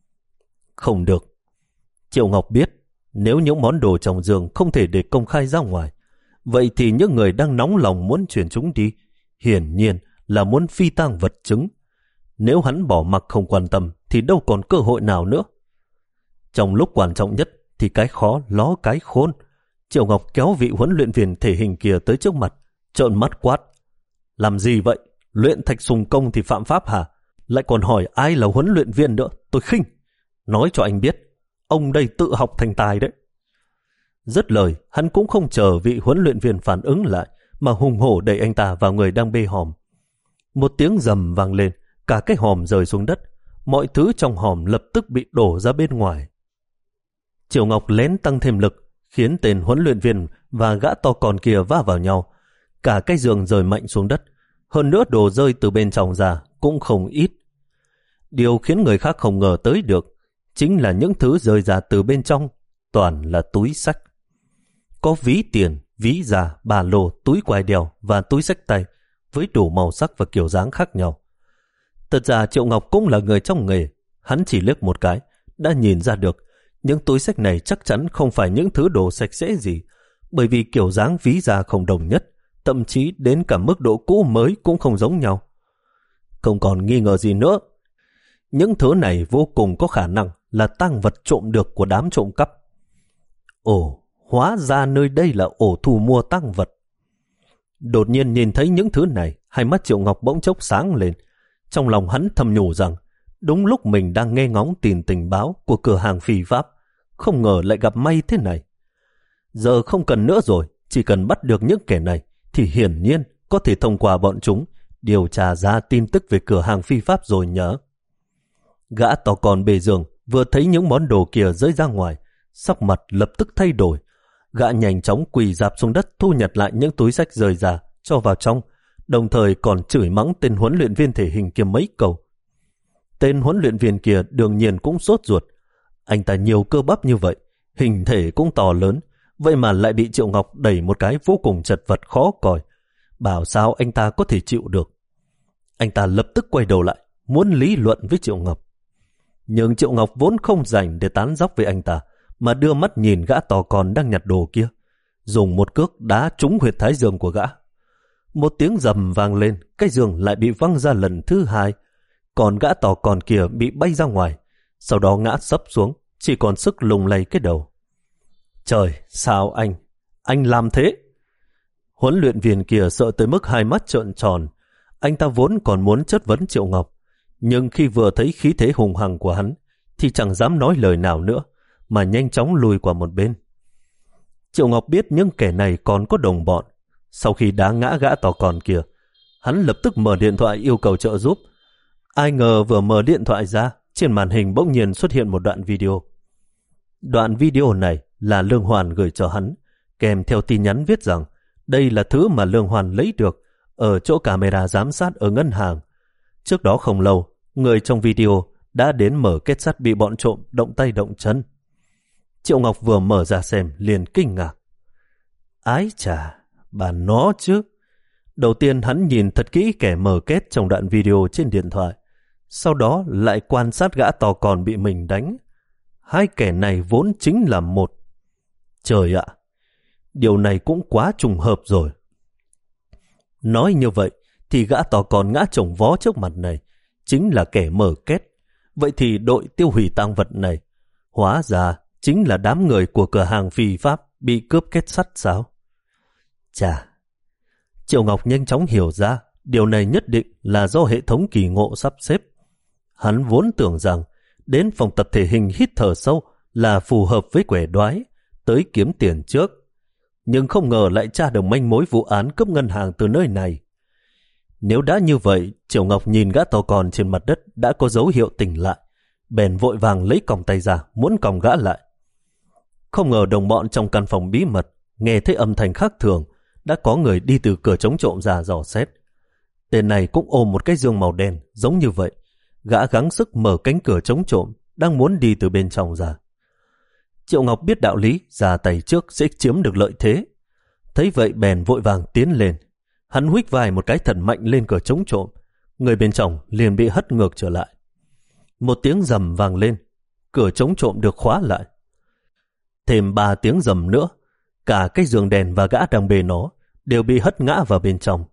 Speaker 1: Không được. Triệu Ngọc biết, nếu những món đồ trong giường không thể để công khai ra ngoài, vậy thì những người đang nóng lòng muốn chuyển chúng đi, hiển nhiên là muốn phi tang vật chứng. Nếu hắn bỏ mặc không quan tâm thì đâu còn cơ hội nào nữa. Trong lúc quan trọng nhất thì cái khó ló cái khôn. Triệu Ngọc kéo vị huấn luyện viên thể hình kia tới trước mặt, trợn mắt quát. Làm gì vậy? Luyện thạch sùng công thì phạm pháp hả? Lại còn hỏi ai là huấn luyện viên nữa, tôi khinh. Nói cho anh biết, ông đây tự học thành tài đấy. Dứt lời, hắn cũng không chờ vị huấn luyện viên phản ứng lại, mà hùng hổ đẩy anh ta vào người đang bê hòm. Một tiếng rầm vang lên, cả cái hòm rơi xuống đất. Mọi thứ trong hòm lập tức bị đổ ra bên ngoài. Triệu Ngọc lén tăng thêm lực, khiến tên huấn luyện viên và gã to con kia va vào nhau. Cả cái giường rơi mạnh xuống đất. Hơn nữa đồ rơi từ bên trong ra cũng không ít. Điều khiến người khác không ngờ tới được chính là những thứ rơi ra từ bên trong toàn là túi xách. Có ví tiền, ví da, ba lô, túi quai đeo và túi xách tay với đủ màu sắc và kiểu dáng khác nhau. Thật ra Triệu Ngọc cũng là người trong nghề. Hắn chỉ liếc một cái đã nhìn ra được những túi xách này chắc chắn không phải những thứ đồ sạch sẽ gì, bởi vì kiểu dáng ví da không đồng nhất, thậm chí đến cả mức độ cũ mới cũng không giống nhau. Không còn nghi ngờ gì nữa, những thứ này vô cùng có khả năng là tang vật trộm được của đám trộm cắp. Ồ, hóa ra nơi đây là ổ thu mua tang vật. Đột nhiên nhìn thấy những thứ này, hai mắt Triệu Ngọc bỗng chốc sáng lên. Trong lòng hắn thầm nhủ rằng đúng lúc mình đang nghe ngóng tìm tình báo của cửa hàng phi pháp, không ngờ lại gặp may thế này. Giờ không cần nữa rồi, chỉ cần bắt được những kẻ này thì hiển nhiên có thể thông qua bọn chúng điều tra ra tin tức về cửa hàng phi pháp rồi nhớ. Gã to con bề giường vừa thấy những món đồ kia rơi ra ngoài, sắc mặt lập tức thay đổi. Gã nhanh chóng quỳ rạp xuống đất thu nhặt lại những túi xách rơi ra cho vào trong, đồng thời còn chửi mắng tên huấn luyện viên thể hình kia mấy câu. Tên huấn luyện viên kia đương nhiên cũng sốt ruột. Anh ta nhiều cơ bắp như vậy, hình thể cũng to lớn, vậy mà lại bị Triệu Ngọc đẩy một cái vô cùng chật vật khó coi. Bảo sao anh ta có thể chịu được. Anh ta lập tức quay đầu lại, muốn lý luận với Triệu Ngọc. Nhưng Triệu Ngọc vốn không rảnh để tán dóc với anh ta, mà đưa mắt nhìn gã to con đang nhặt đồ kia, dùng một cước đá trúng huyệt thái dương của gã. Một tiếng rầm vang lên, cái giường lại bị văng ra lần thứ hai. Còn gã tò con kia bị bay ra ngoài, sau đó ngã sấp xuống, chỉ còn sức lung lay cái đầu. Trời, sao anh? Anh làm thế? Huấn luyện viên kia sợ tới mức hai mắt trợn tròn. Anh ta vốn còn muốn chất vấn Triệu Ngọc, nhưng khi vừa thấy khí thế hùng hằng của hắn, thì chẳng dám nói lời nào nữa, mà nhanh chóng lùi qua một bên. Triệu Ngọc biết những kẻ này còn có đồng bọn. Sau khi đá ngã gã tò con kia, hắn lập tức mở điện thoại yêu cầu trợ giúp. Ai ngờ vừa mở điện thoại ra, trên màn hình bỗng nhiên xuất hiện một đoạn video. Đoạn video này là Lương Hoàn gửi cho hắn, kèm theo tin nhắn viết rằng đây là thứ mà Lương Hoàn lấy được ở chỗ camera giám sát ở ngân hàng. Trước đó không lâu, người trong video đã đến mở kết sắt bị bọn trộm động tay động chân. Triệu Ngọc vừa mở ra xem liền kinh ngạc. Ái chà, bà nó chứ. Đầu tiên hắn nhìn thật kỹ kẻ mở kết trong đoạn video trên điện thoại, sau đó lại quan sát gã to con bị mình đánh. Hai kẻ này vốn chính là một. Trời ạ, điều này cũng quá trùng hợp rồi. Nói như vậy thì gã to con ngã chồng vó trước mặt này chính là kẻ mở kết. Vậy thì đội tiêu hủy tang vật này hóa ra chính là đám người của cửa hàng phi pháp bị cướp kết sắt sao? Chà, Triệu Ngọc nhanh chóng hiểu ra điều này nhất định là do hệ thống kỳ ngộ sắp xếp. Hắn vốn tưởng rằng đến phòng tập thể hình hít thở sâu là phù hợp với quẻ đoái, tới kiếm tiền trước. Nhưng không ngờ lại tra được manh mối vụ án cướp ngân hàng từ nơi này. Nếu đã như vậy, Triệu Ngọc nhìn gã to con trên mặt đất đã có dấu hiệu tỉnh lại, bèn vội vàng lấy còng tay ra muốn còng gã lại. Không ngờ đồng bọn trong căn phòng bí mật nghe thấy âm thanh khác thường, đã có người đi từ cửa chống trộm ra dò xét. Tên này cũng ôm một cái giường màu đen giống như vậy. Gã gắng sức mở cánh cửa chống trộm, đang muốn đi từ bên trong ra. Triệu Ngọc biết đạo lý ra tay trước sẽ chiếm được lợi thế. Thấy vậy bèn vội vàng tiến lên. Hắn huých vai một cái thật mạnh lên cửa chống trộm. Người bên trong liền bị hất ngược trở lại. Một tiếng rầm vang lên, cửa chống trộm được khóa lại. Thêm ba tiếng rầm nữa, cả cái giường đèn và gã đang bê nó đều bị hất ngã vào bên trong.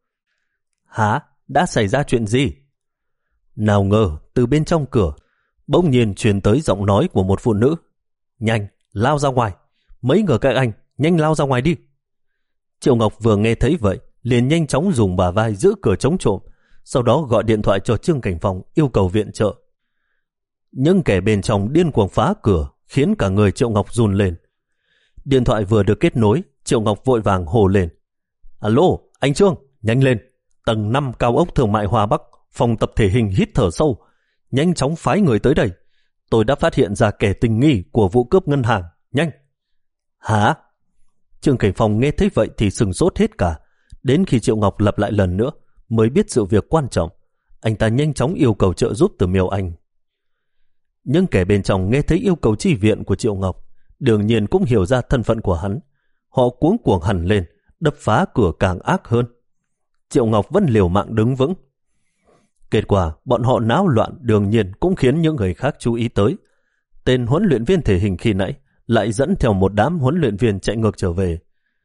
Speaker 1: Hả? Đã xảy ra chuyện gì? Nào ngờ từ bên trong cửa bỗng nhiên truyền tới giọng nói của một phụ nữ. Nhanh, lao ra ngoài. Mấy người các anh, nhanh lao ra ngoài đi. Triệu Ngọc vừa nghe thấy vậy, liền nhanh chóng dùng bả vai giữ cửa chống trộm, sau đó gọi điện thoại cho Trương Cảnh Phong yêu cầu viện trợ. Nhưng kẻ bên trong điên cuồng phá cửa, khiến cả người Triệu Ngọc run lên. Điện thoại vừa được kết nối, Triệu Ngọc vội vàng hô lên. Alo, anh Trương, nhanh lên. Tầng năm cao ốc Thương mại Hòa Bắc, phòng tập thể hình hít thở sâu. Nhanh chóng phái người tới đây. Tôi đã phát hiện ra kẻ tình nghi của vụ cướp ngân hàng. Nhanh. Hả? Trương Cảnh Phong nghe thấy vậy thì sừng sốt hết cả. Đến khi Triệu Ngọc lặp lại lần nữa mới biết sự việc quan trọng. Anh ta nhanh chóng yêu cầu trợ giúp từ Miêu Anh. Nhưng kẻ bên trong nghe thấy yêu cầu chi viện của Triệu Ngọc, đương nhiên cũng hiểu ra thân phận của hắn. Họ cuống cuồng hẳn lên, đập phá cửa càng ác hơn. Triệu Ngọc vẫn liều mạng đứng vững. Kết quả bọn họ náo loạn đương nhiên cũng khiến những người khác chú ý tới. Tên huấn luyện viên thể hình khi nãy lại dẫn theo một đám huấn luyện viên chạy ngược trở về.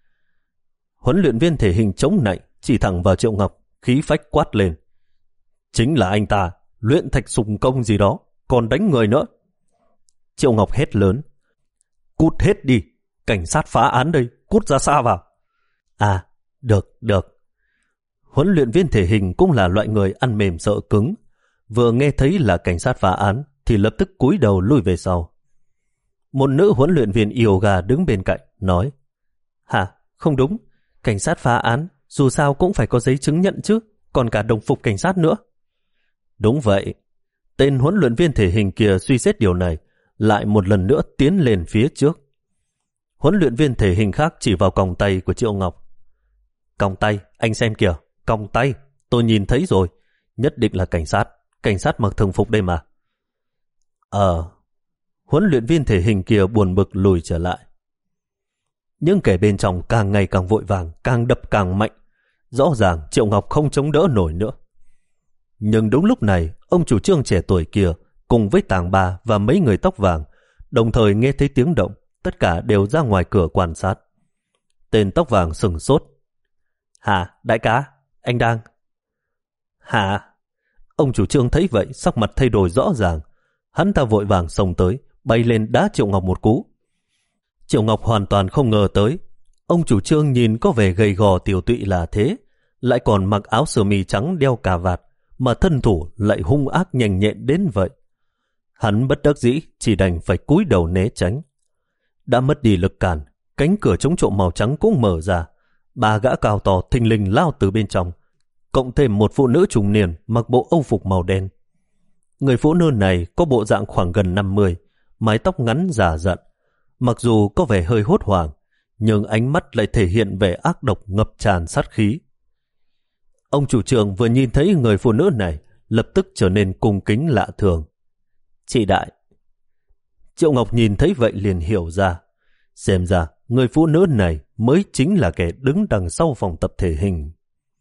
Speaker 1: Huấn luyện viên thể hình chống nạnh chỉ thẳng vào Triệu Ngọc, khí phách quát lên. Chính là anh ta, luyện thạch sùng công gì đó, còn đánh người nữa. Triệu Ngọc hét lớn. Cút hết đi, cảnh sát phá án đây, cút ra xa vào. À, được, được. Huấn luyện viên thể hình cũng là loại người ăn mềm sợ cứng. Vừa nghe thấy là cảnh sát phá án thì lập tức cúi đầu lui về sau. Một nữ huấn luyện viên yoga đứng bên cạnh, nói. Hả, không đúng, cảnh sát phá án dù sao cũng phải có giấy chứng nhận chứ, còn cả đồng phục cảnh sát nữa. Đúng vậy. Tên huấn luyện viên thể hình kia suy xét điều này, lại một lần nữa tiến lên phía trước. Huấn luyện viên thể hình khác chỉ vào còng tay của Triệu Ngọc. Còng tay, anh xem kìa, còng tay, tôi nhìn thấy rồi, nhất định là cảnh sát, cảnh sát mặc thường phục đây mà. Ờ, huấn luyện viên thể hình kia buồn bực lùi trở lại. Nhưng kẻ bên trong càng ngày càng vội vàng, càng đập càng mạnh. Rõ ràng Triệu Ngọc không chống đỡ nổi nữa. Nhưng đúng lúc này, ông chủ Trương trẻ tuổi kia cùng với Tàng Ba và mấy người tóc vàng đồng thời nghe thấy tiếng động, tất cả đều ra ngoài cửa quan sát. Tên tóc vàng sừng sốt. Hả, đại ca, anh đang... Hả? Ông chủ Trương thấy vậy, sắc mặt thay đổi rõ ràng. Hắn ta vội vàng xông tới, bay lên đá Triệu Ngọc một cú. Triệu Ngọc hoàn toàn không ngờ tới. Ông chủ Trương nhìn có vẻ gầy gò tiểu tụy là thế, lại còn mặc áo sơ mi trắng đeo cà vạt, mà thân thủ lại hung ác nhanh nhẹn đến vậy. Hắn bất đắc dĩ chỉ đành phải cúi đầu né tránh. Đã mất đi lực cản, cánh cửa chống trộm màu trắng cũng mở ra. Ba gã cao to thình lình lao từ bên trong, cộng thêm một phụ nữ trung niên mặc bộ âu phục màu đen. Người phụ nữ này có bộ dạng khoảng gần năm mươi, mái tóc ngắn già dặn. Mặc dù có vẻ hơi hốt hoảng, nhưng ánh mắt lại thể hiện vẻ ác độc ngập tràn sát khí. Ông chủ Trương vừa nhìn thấy người phụ nữ này, lập tức trở nên cung kính lạ thường. Chị đại. Triệu Ngọc nhìn thấy vậy liền hiểu ra. Xem ra người phụ nữ này mới chính là kẻ đứng đằng sau phòng tập thể hình.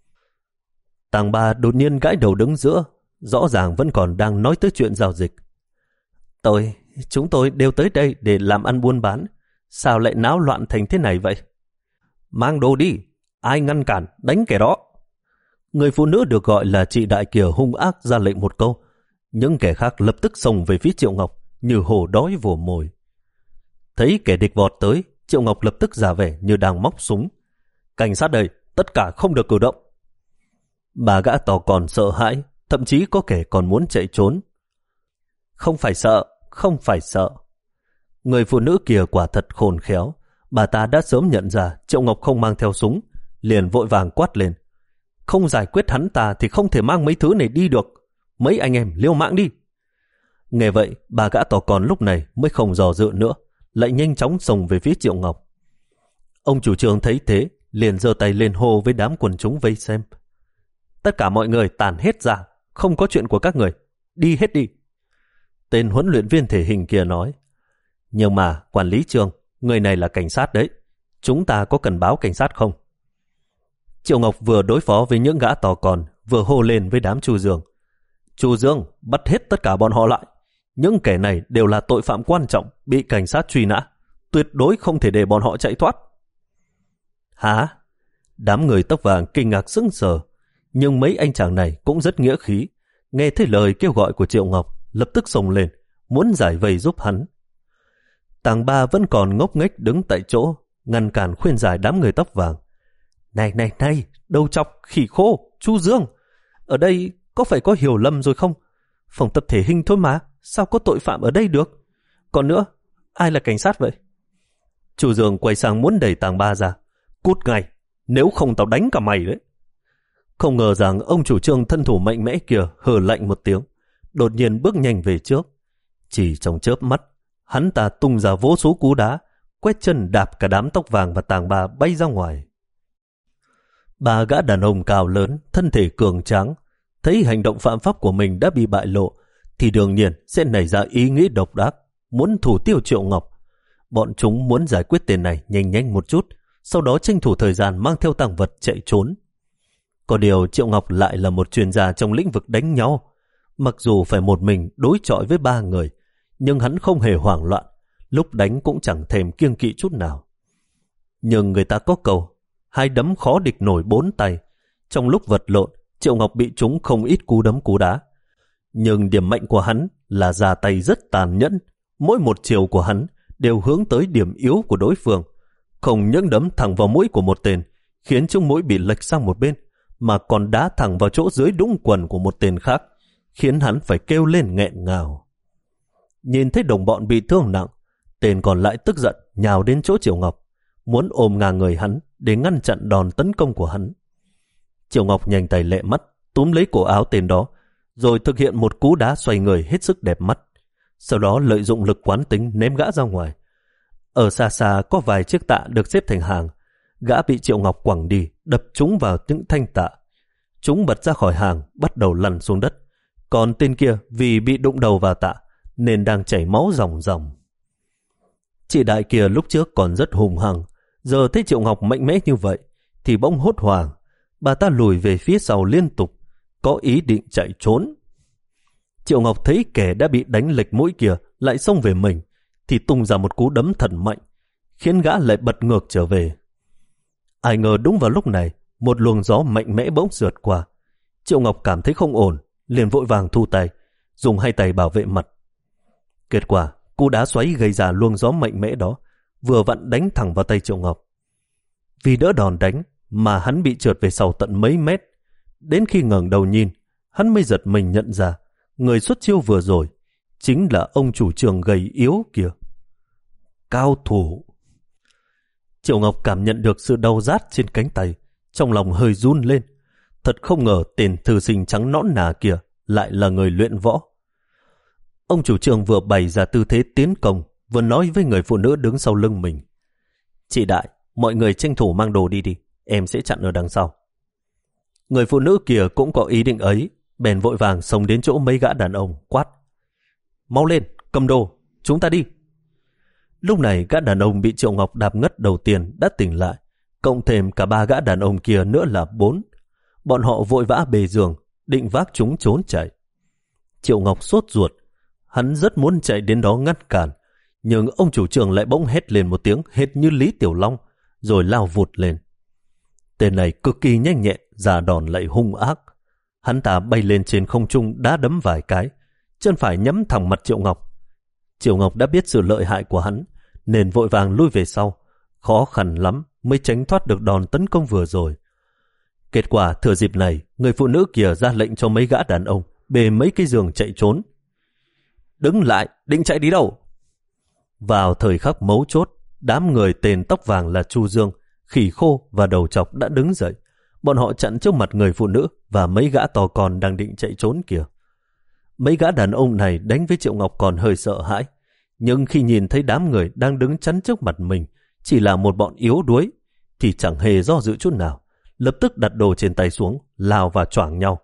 Speaker 1: Tàng Ba đột nhiên gãi đầu đứng giữa, rõ ràng vẫn còn đang nói tới chuyện giao dịch. Tôi, chúng tôi đều tới đây để làm ăn buôn bán. Sao lại náo loạn thành thế này vậy? Mang đồ đi, ai ngăn cản, đánh kẻ đó. Người phụ nữ được gọi là chị đại kia hung ác ra lệnh một câu. Những kẻ khác lập tức xông về phía Triệu Ngọc như hổ đói vồ mồi. Thấy kẻ địch vọt tới, Triệu Ngọc lập tức giả vẻ như đang móc súng. Cảnh sát đây, tất cả không được cử động. Bà gã to còn sợ hãi, thậm chí có kẻ còn muốn chạy trốn. Không phải sợ, không phải sợ. Người phụ nữ kia quả thật khôn khéo. Bà ta đã sớm nhận ra Triệu Ngọc không mang theo súng, liền vội vàng quát lên. Không giải quyết hắn ta thì không thể mang mấy thứ này đi được. Mấy anh em liều mạng đi. Nghe vậy, bà gã to con lúc này mới không dò dự nữa, lại nhanh chóng xông về phía Triệu Ngọc. Ông chủ Trương thấy thế, liền giơ tay lên hô với đám quần chúng vây xem. Tất cả mọi người tản hết ra, không có chuyện của các người, đi hết đi. Tên huấn luyện viên thể hình kia nói. Nhưng mà, quản lý Trương, người này là cảnh sát đấy. Chúng ta có cần báo cảnh sát không? Triệu Ngọc vừa đối phó với những gã to con, vừa hô lên với đám Chu Dương. Chu Dương, bắt hết tất cả bọn họ lại. Những kẻ này đều là tội phạm quan trọng, bị cảnh sát truy nã. Tuyệt đối không thể để bọn họ chạy thoát. Hả? Đám người tóc vàng kinh ngạc sững sờ. Nhưng mấy anh chàng này cũng rất nghĩa khí. Nghe thấy lời kêu gọi của Triệu Ngọc, lập tức xông lên, muốn giải vây giúp hắn. Tàng Ba vẫn còn ngốc nghếch đứng tại chỗ, ngăn cản khuyên giải đám người tóc vàng. Này này này, đầu chọc, khỉ khô, Chu Dương, ở đây có phải có hiểu lầm rồi không? Phòng tập thể hình thôi mà, sao có tội phạm ở đây được? Còn nữa, ai là cảnh sát vậy? Chu Dương quay sang muốn đẩy Tàng Ba ra. Cút ngay, nếu không tao đánh cả mày đấy. Không ngờ rằng ông chủ Trương thân thủ mạnh mẽ kia hừ lạnh một tiếng, đột nhiên bước nhanh về trước. Chỉ trong chớp mắt, hắn ta tung ra vô số cú đá, quét chân đạp cả đám tóc vàng và Tàng Ba bay ra ngoài. Ba gã đàn ông cao lớn, thân thể cường tráng, thấy hành động phạm pháp của mình đã bị bại lộ, thì đương nhiên sẽ nảy ra ý nghĩ độc ác, muốn thủ tiêu Triệu Ngọc. Bọn chúng muốn giải quyết tên này nhanh nhanh một chút, sau đó tranh thủ thời gian mang theo tang vật chạy trốn. Có điều Triệu Ngọc lại là một chuyên gia trong lĩnh vực đánh nhau. Mặc dù phải một mình đối chọi với ba người, nhưng hắn không hề hoảng loạn, lúc đánh cũng chẳng thèm kiêng kỵ chút nào. Nhưng người ta có câu, hai đấm khó địch nổi bốn tay. Trong lúc vật lộn, Triệu Ngọc bị trúng không ít cú đấm cú đá. Nhưng điểm mạnh của hắn là ra tay rất tàn nhẫn. Mỗi một chiều của hắn đều hướng tới điểm yếu của đối phương. Không những đấm thẳng vào mũi của một tên, khiến chúng mũi bị lệch sang một bên, mà còn đá thẳng vào chỗ dưới đũng quần của một tên khác, khiến hắn phải kêu lên nghẹn ngào. Nhìn thấy đồng bọn bị thương nặng, tên còn lại tức giận nhào đến chỗ Triệu Ngọc, muốn ôm ngang người hắn để ngăn chặn đòn tấn công của hắn. Triệu Ngọc nhanh tay lẹ mắt, túm lấy cổ áo tên đó, rồi thực hiện một cú đá xoay người hết sức đẹp mắt. Sau đó lợi dụng lực quán tính ném gã ra ngoài. Ở xa xa có vài chiếc tạ được xếp thành hàng, gã bị Triệu Ngọc quẳng đi, đập trúng vào những thanh tạ. Chúng bật ra khỏi hàng, bắt đầu lăn xuống đất. Còn tên kia vì bị đụng đầu vào tạ, nên đang chảy máu ròng ròng. Chị đại kia lúc trước còn rất hùng hăng, giờ thấy Triệu Ngọc mạnh mẽ như vậy, thì bỗng hốt hoảng. Bà ta lùi về phía sau liên tục, có ý định chạy trốn. Triệu Ngọc thấy kẻ đã bị đánh lệch mũi kia lại xông về mình, thì tung ra một cú đấm thần mạnh, khiến gã lại bật ngược trở về. Ai ngờ đúng vào lúc này, một luồng gió mạnh mẽ bỗng sượt qua. Triệu Ngọc cảm thấy không ổn, liền vội vàng thu tay, dùng hai tay bảo vệ mặt. Kết quả, cú đá xoáy gây ra luồng gió mạnh mẽ đó vừa vặn đánh thẳng vào tay Triệu Ngọc. Vì đỡ đòn đánh mà hắn bị trượt về sau tận mấy mét. Đến khi ngẩng đầu nhìn, hắn mới giật mình nhận ra người xuất chiêu vừa rồi chính là ông chủ trường gầy yếu kìa. Cao thủ! Triệu Ngọc cảm nhận được sự đau rát trên cánh tay, trong lòng hơi run lên. Thật không ngờ tên thư sinh trắng nõn nà kia lại là người luyện võ. Ông chủ trường vừa bày ra tư thế tiến công, vừa nói với người phụ nữ đứng sau lưng mình. Chị đại, mọi người tranh thủ mang đồ đi đi, em sẽ chặn ở đằng sau. Người phụ nữ kia cũng có ý định ấy, bèn vội vàng xông đến chỗ mấy gã đàn ông quát. Mau lên, cầm đồ, chúng ta đi. Lúc này gã đàn ông bị Triệu Ngọc đạp ngất đầu tiên đã tỉnh lại, cộng thêm cả ba gã đàn ông kia nữa là bốn. Bọn họ vội vã bề giường, định vác chúng trốn chạy. Triệu Ngọc sốt ruột, hắn rất muốn chạy đến đó ngăn cản, nhưng ông chủ trường lại bỗng hét lên một tiếng hệt như Lý Tiểu Long, rồi lao vụt lên. Tên này cực kỳ nhanh nhẹn, ra đòn lại hung ác. Hắn ta bay lên trên không trung đá đấm vài cái, chân phải nhắm thẳng mặt Triệu Ngọc. Triệu Ngọc đã biết sự lợi hại của hắn, nên vội vàng lui về sau, khó khăn lắm mới tránh thoát được đòn tấn công vừa rồi. Kết quả thừa dịp này, người phụ nữ kia ra lệnh cho mấy gã đàn ông bê mấy cái giường chạy trốn. Đứng lại, định chạy đi đâu? Vào thời khắc mấu chốt, đám người tên tóc vàng là Chu Dương, Khỉ Khô và Đầu Chọc đã đứng dậy. Bọn họ chặn trước mặt người phụ nữ và mấy gã to con đang định chạy trốn kìa. Mấy gã đàn ông này đánh với Triệu Ngọc còn hơi sợ hãi, nhưng khi nhìn thấy đám người đang đứng chắn trước mặt mình chỉ là một bọn yếu đuối, thì chẳng hề do dự chút nào, lập tức đặt đồ trên tay xuống, lao vào choảng nhau.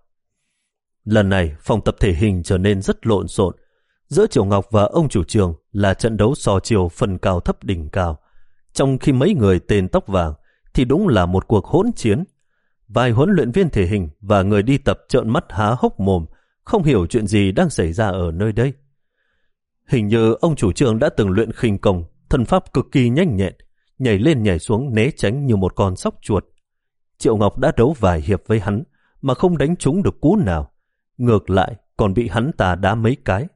Speaker 1: Lần này, phòng tập thể hình trở nên rất lộn xộn. Giữa Triệu Ngọc và ông chủ trường là trận đấu so chiều phần cao thấp đỉnh cao. Trong khi mấy người tên tóc vàng thì đúng là một cuộc hỗn chiến. Vài huấn luyện viên thể hình và người đi tập trợn mắt há hốc mồm, không hiểu chuyện gì đang xảy ra ở nơi đây. Hình như ông chủ trường đã từng luyện khinh công, thân pháp cực kỳ nhanh nhẹn, nhảy lên nhảy xuống né tránh như một con sóc chuột. Triệu Ngọc đã đấu vài hiệp với hắn mà không đánh trúng được cú nào, ngược lại còn bị hắn ta đá mấy cái.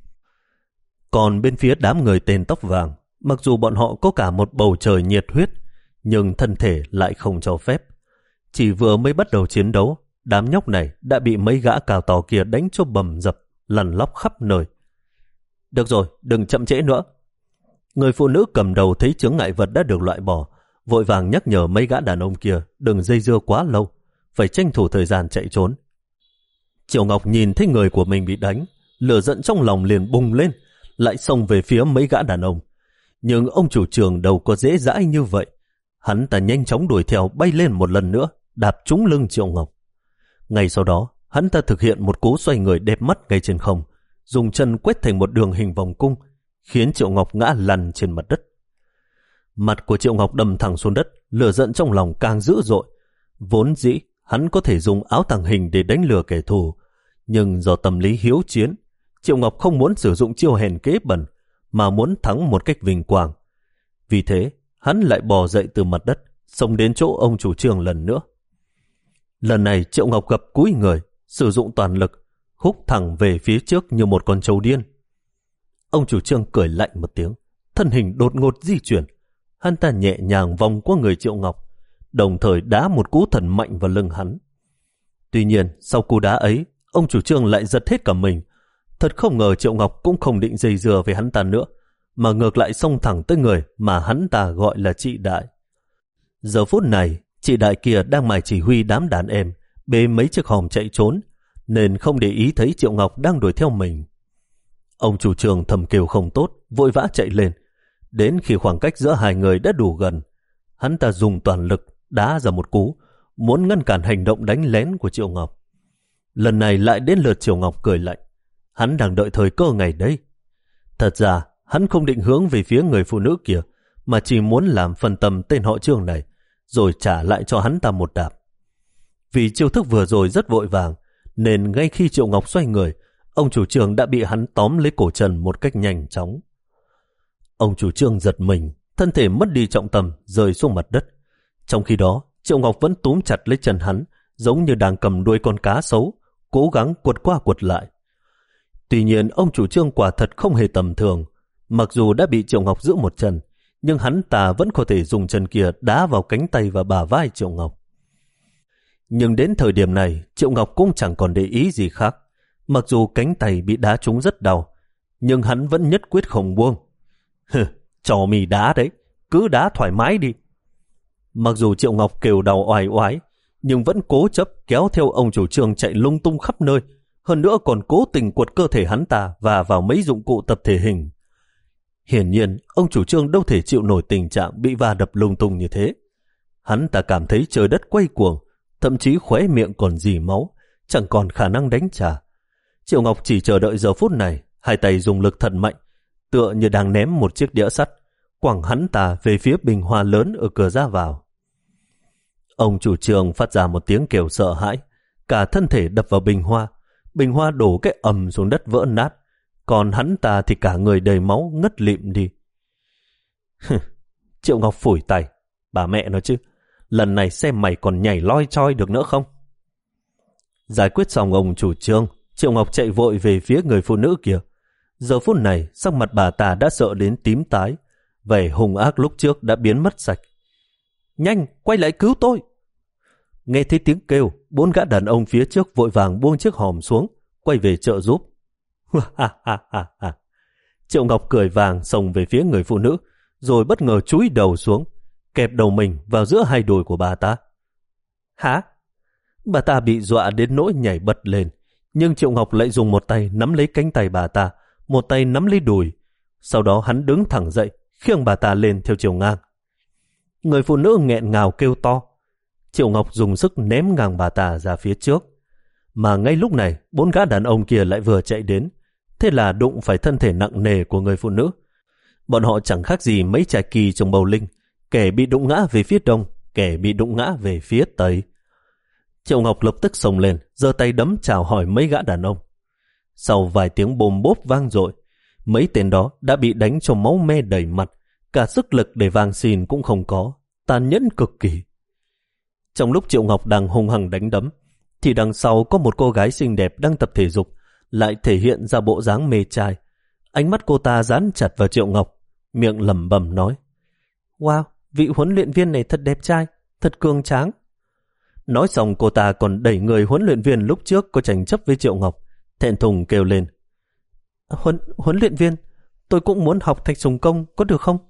Speaker 1: Còn bên phía đám người tên tóc vàng, mặc dù bọn họ có cả một bầu trời nhiệt huyết, nhưng thân thể lại không cho phép. Chỉ vừa mới bắt đầu chiến đấu, đám nhóc này đã bị mấy gã cào tò kia đánh cho bầm dập, lăn lóc khắp nơi. Được rồi, đừng chậm trễ nữa. Người phụ nữ cầm đầu thấy chướng ngại vật đã được loại bỏ, vội vàng nhắc nhở mấy gã đàn ông kia đừng dây dưa quá lâu, phải tranh thủ thời gian chạy trốn. Triệu Ngọc nhìn thấy người của mình bị đánh, lửa giận trong lòng liền bùng lên, lại xông về phía mấy gã đàn ông. Nhưng ông chủ trường đâu có dễ dãi như vậy. Hắn ta nhanh chóng đuổi theo, bay lên một lần nữa, đạp trúng lưng Triệu Ngọc. Ngay sau đó, hắn ta thực hiện một cú xoay người đẹp mắt ngay trên không, dùng chân quét thành một đường hình vòng cung, khiến Triệu Ngọc ngã lăn trên mặt đất. Mặt của Triệu Ngọc đâm thẳng xuống đất, lửa giận trong lòng càng dữ dội. Vốn dĩ, hắn có thể dùng áo tàng hình để đánh lừa kẻ thù, nhưng do tâm lý hiếu chiến, Triệu Ngọc không muốn sử dụng chiêu hèn kế bẩn, mà muốn thắng một cách vinh quang. Vì thế, hắn lại bò dậy từ mặt đất, xông đến chỗ ông chủ trường lần nữa. Lần này Triệu Ngọc gập cúi người, sử dụng toàn lực, húc thẳng về phía trước như một con trâu điên. Ông chủ trương cười lạnh một tiếng, thân hình đột ngột di chuyển. Hắn ta nhẹ nhàng vòng qua người Triệu Ngọc, đồng thời đá một cú thần mạnh vào lưng hắn. Tuy nhiên, sau cú đá ấy, ông chủ trương lại giật hết cả mình. Thật không ngờ Triệu Ngọc cũng không định dây dưa với hắn ta nữa, mà ngược lại xông thẳng tới người mà hắn ta gọi là chị Đại. Giờ phút này, chị Đại kia đang mải chỉ huy đám đàn em, bê mấy chiếc hòm chạy trốn, nên không để ý thấy Triệu Ngọc đang đuổi theo mình. Ông chủ trường thầm kêu không tốt, vội vã chạy lên. Đến khi khoảng cách giữa hai người đã đủ gần, hắn ta dùng toàn lực đá ra một cú, muốn ngăn cản hành động đánh lén của Triệu Ngọc. Lần này lại đến lượt Triệu Ngọc cười lạnh. Hắn đang đợi thời cơ ngày đấy. Thật ra, hắn không định hướng về phía người phụ nữ kia, mà chỉ muốn làm phân tâm tên họ Trương này, rồi trả lại cho hắn ta một đạp. Vì chiêu thức vừa rồi rất vội vàng, nên ngay khi Triệu Ngọc xoay người, ông chủ Trương đã bị hắn tóm lấy cổ chân một cách nhanh chóng. Ông chủ Trương giật mình, thân thể mất đi trọng tâm, rơi xuống mặt đất. Trong khi đó, Triệu Ngọc vẫn túm chặt lấy chân hắn, giống như đang cầm đuôi con cá sấu, cố gắng quật qua quật lại. Tuy nhiên ông chủ trương quả thật không hề tầm thường. Mặc dù đã bị Triệu Ngọc giữ một chân, nhưng hắn ta vẫn có thể dùng chân kia đá vào cánh tay và bả vai Triệu Ngọc. Nhưng đến thời điểm này, Triệu Ngọc cũng chẳng còn để ý gì khác. Mặc dù cánh tay bị đá trúng rất đau, nhưng hắn vẫn nhất quyết không buông. Hừ, trò mì đá đấy, cứ đá thoải mái đi. Mặc dù Triệu Ngọc kêu đau oai oái, nhưng vẫn cố chấp kéo theo ông chủ trương chạy lung tung khắp nơi, hơn nữa còn cố tình quật cơ thể hắn ta và vào mấy dụng cụ tập thể hình. Hiển nhiên, ông chủ trương đâu thể chịu nổi tình trạng bị va đập lung tung như thế. Hắn ta cảm thấy trời đất quay cuồng, thậm chí khóe miệng còn dì máu, chẳng còn khả năng đánh trả. Triệu Ngọc chỉ chờ đợi giờ phút này, hai tay dùng lực thật mạnh, tựa như đang ném một chiếc đĩa sắt, quẳng hắn ta về phía bình hoa lớn ở cửa ra vào. Ông chủ trương phát ra một tiếng kêu sợ hãi, cả thân thể đập vào bình hoa, bình hoa đổ cái ầm xuống đất vỡ nát, còn hắn ta thì cả người đầy máu ngất lịm đi. Triệu Ngọc phủi tay, bà mẹ nó chứ, lần này xem mày còn nhảy loi choi được nữa không? Giải quyết xong ông chủ trương, Triệu Ngọc chạy vội về phía người phụ nữ kia. Giờ phút này, sắc mặt bà ta đã sợ đến tím tái, vẻ hung ác lúc trước đã biến mất sạch. Nhanh, quay lại cứu tôi! Nghe thấy tiếng kêu, bốn gã đàn ông phía trước vội vàng buông chiếc hòm xuống, quay về trợ giúp. Triệu Ngọc cười vàng xông về phía người phụ nữ, rồi bất ngờ chúi đầu xuống, kẹp đầu mình vào giữa hai đùi của bà ta. Hả? Bà ta bị dọa đến nỗi nhảy bật lên, nhưng Triệu Ngọc lại dùng một tay nắm lấy cánh tay bà ta, một tay nắm lấy đùi. Sau đó hắn đứng thẳng dậy, khiêng bà ta lên theo chiều ngang. Người phụ nữ nghẹn ngào kêu to. Triệu Ngọc dùng sức ném ngang bà ta ra phía trước. Mà ngay lúc này, bốn gã đàn ông kia lại vừa chạy đến. Thế là đụng phải thân thể nặng nề của người phụ nữ. Bọn họ chẳng khác gì mấy trai kỳ trong bầu linh, kẻ bị đụng ngã về phía đông, kẻ bị đụng ngã về phía tây. Triệu Ngọc lập tức xông lên, giơ tay đấm chào hỏi mấy gã đàn ông. Sau vài tiếng bồm bốp vang dội, mấy tên đó đã bị đánh cho máu me đầy mặt, cả sức lực để vang xin cũng không có, tàn nhẫn cực kỳ. Trong lúc Triệu Ngọc đang hung hăng đánh đấm, thì đằng sau có một cô gái xinh đẹp đang tập thể dục, lại thể hiện ra bộ dáng mê trai. Ánh mắt cô ta dán chặt vào Triệu Ngọc, miệng lẩm bẩm nói: Wow, vị huấn luyện viên này thật đẹp trai, thật cường tráng. Nói xong cô ta còn đẩy người huấn luyện viên lúc trước có tranh chấp với Triệu Ngọc, thẹn thùng kêu lên: Huấn, huấn luyện viên, tôi cũng muốn học thạch sùng công, có được không?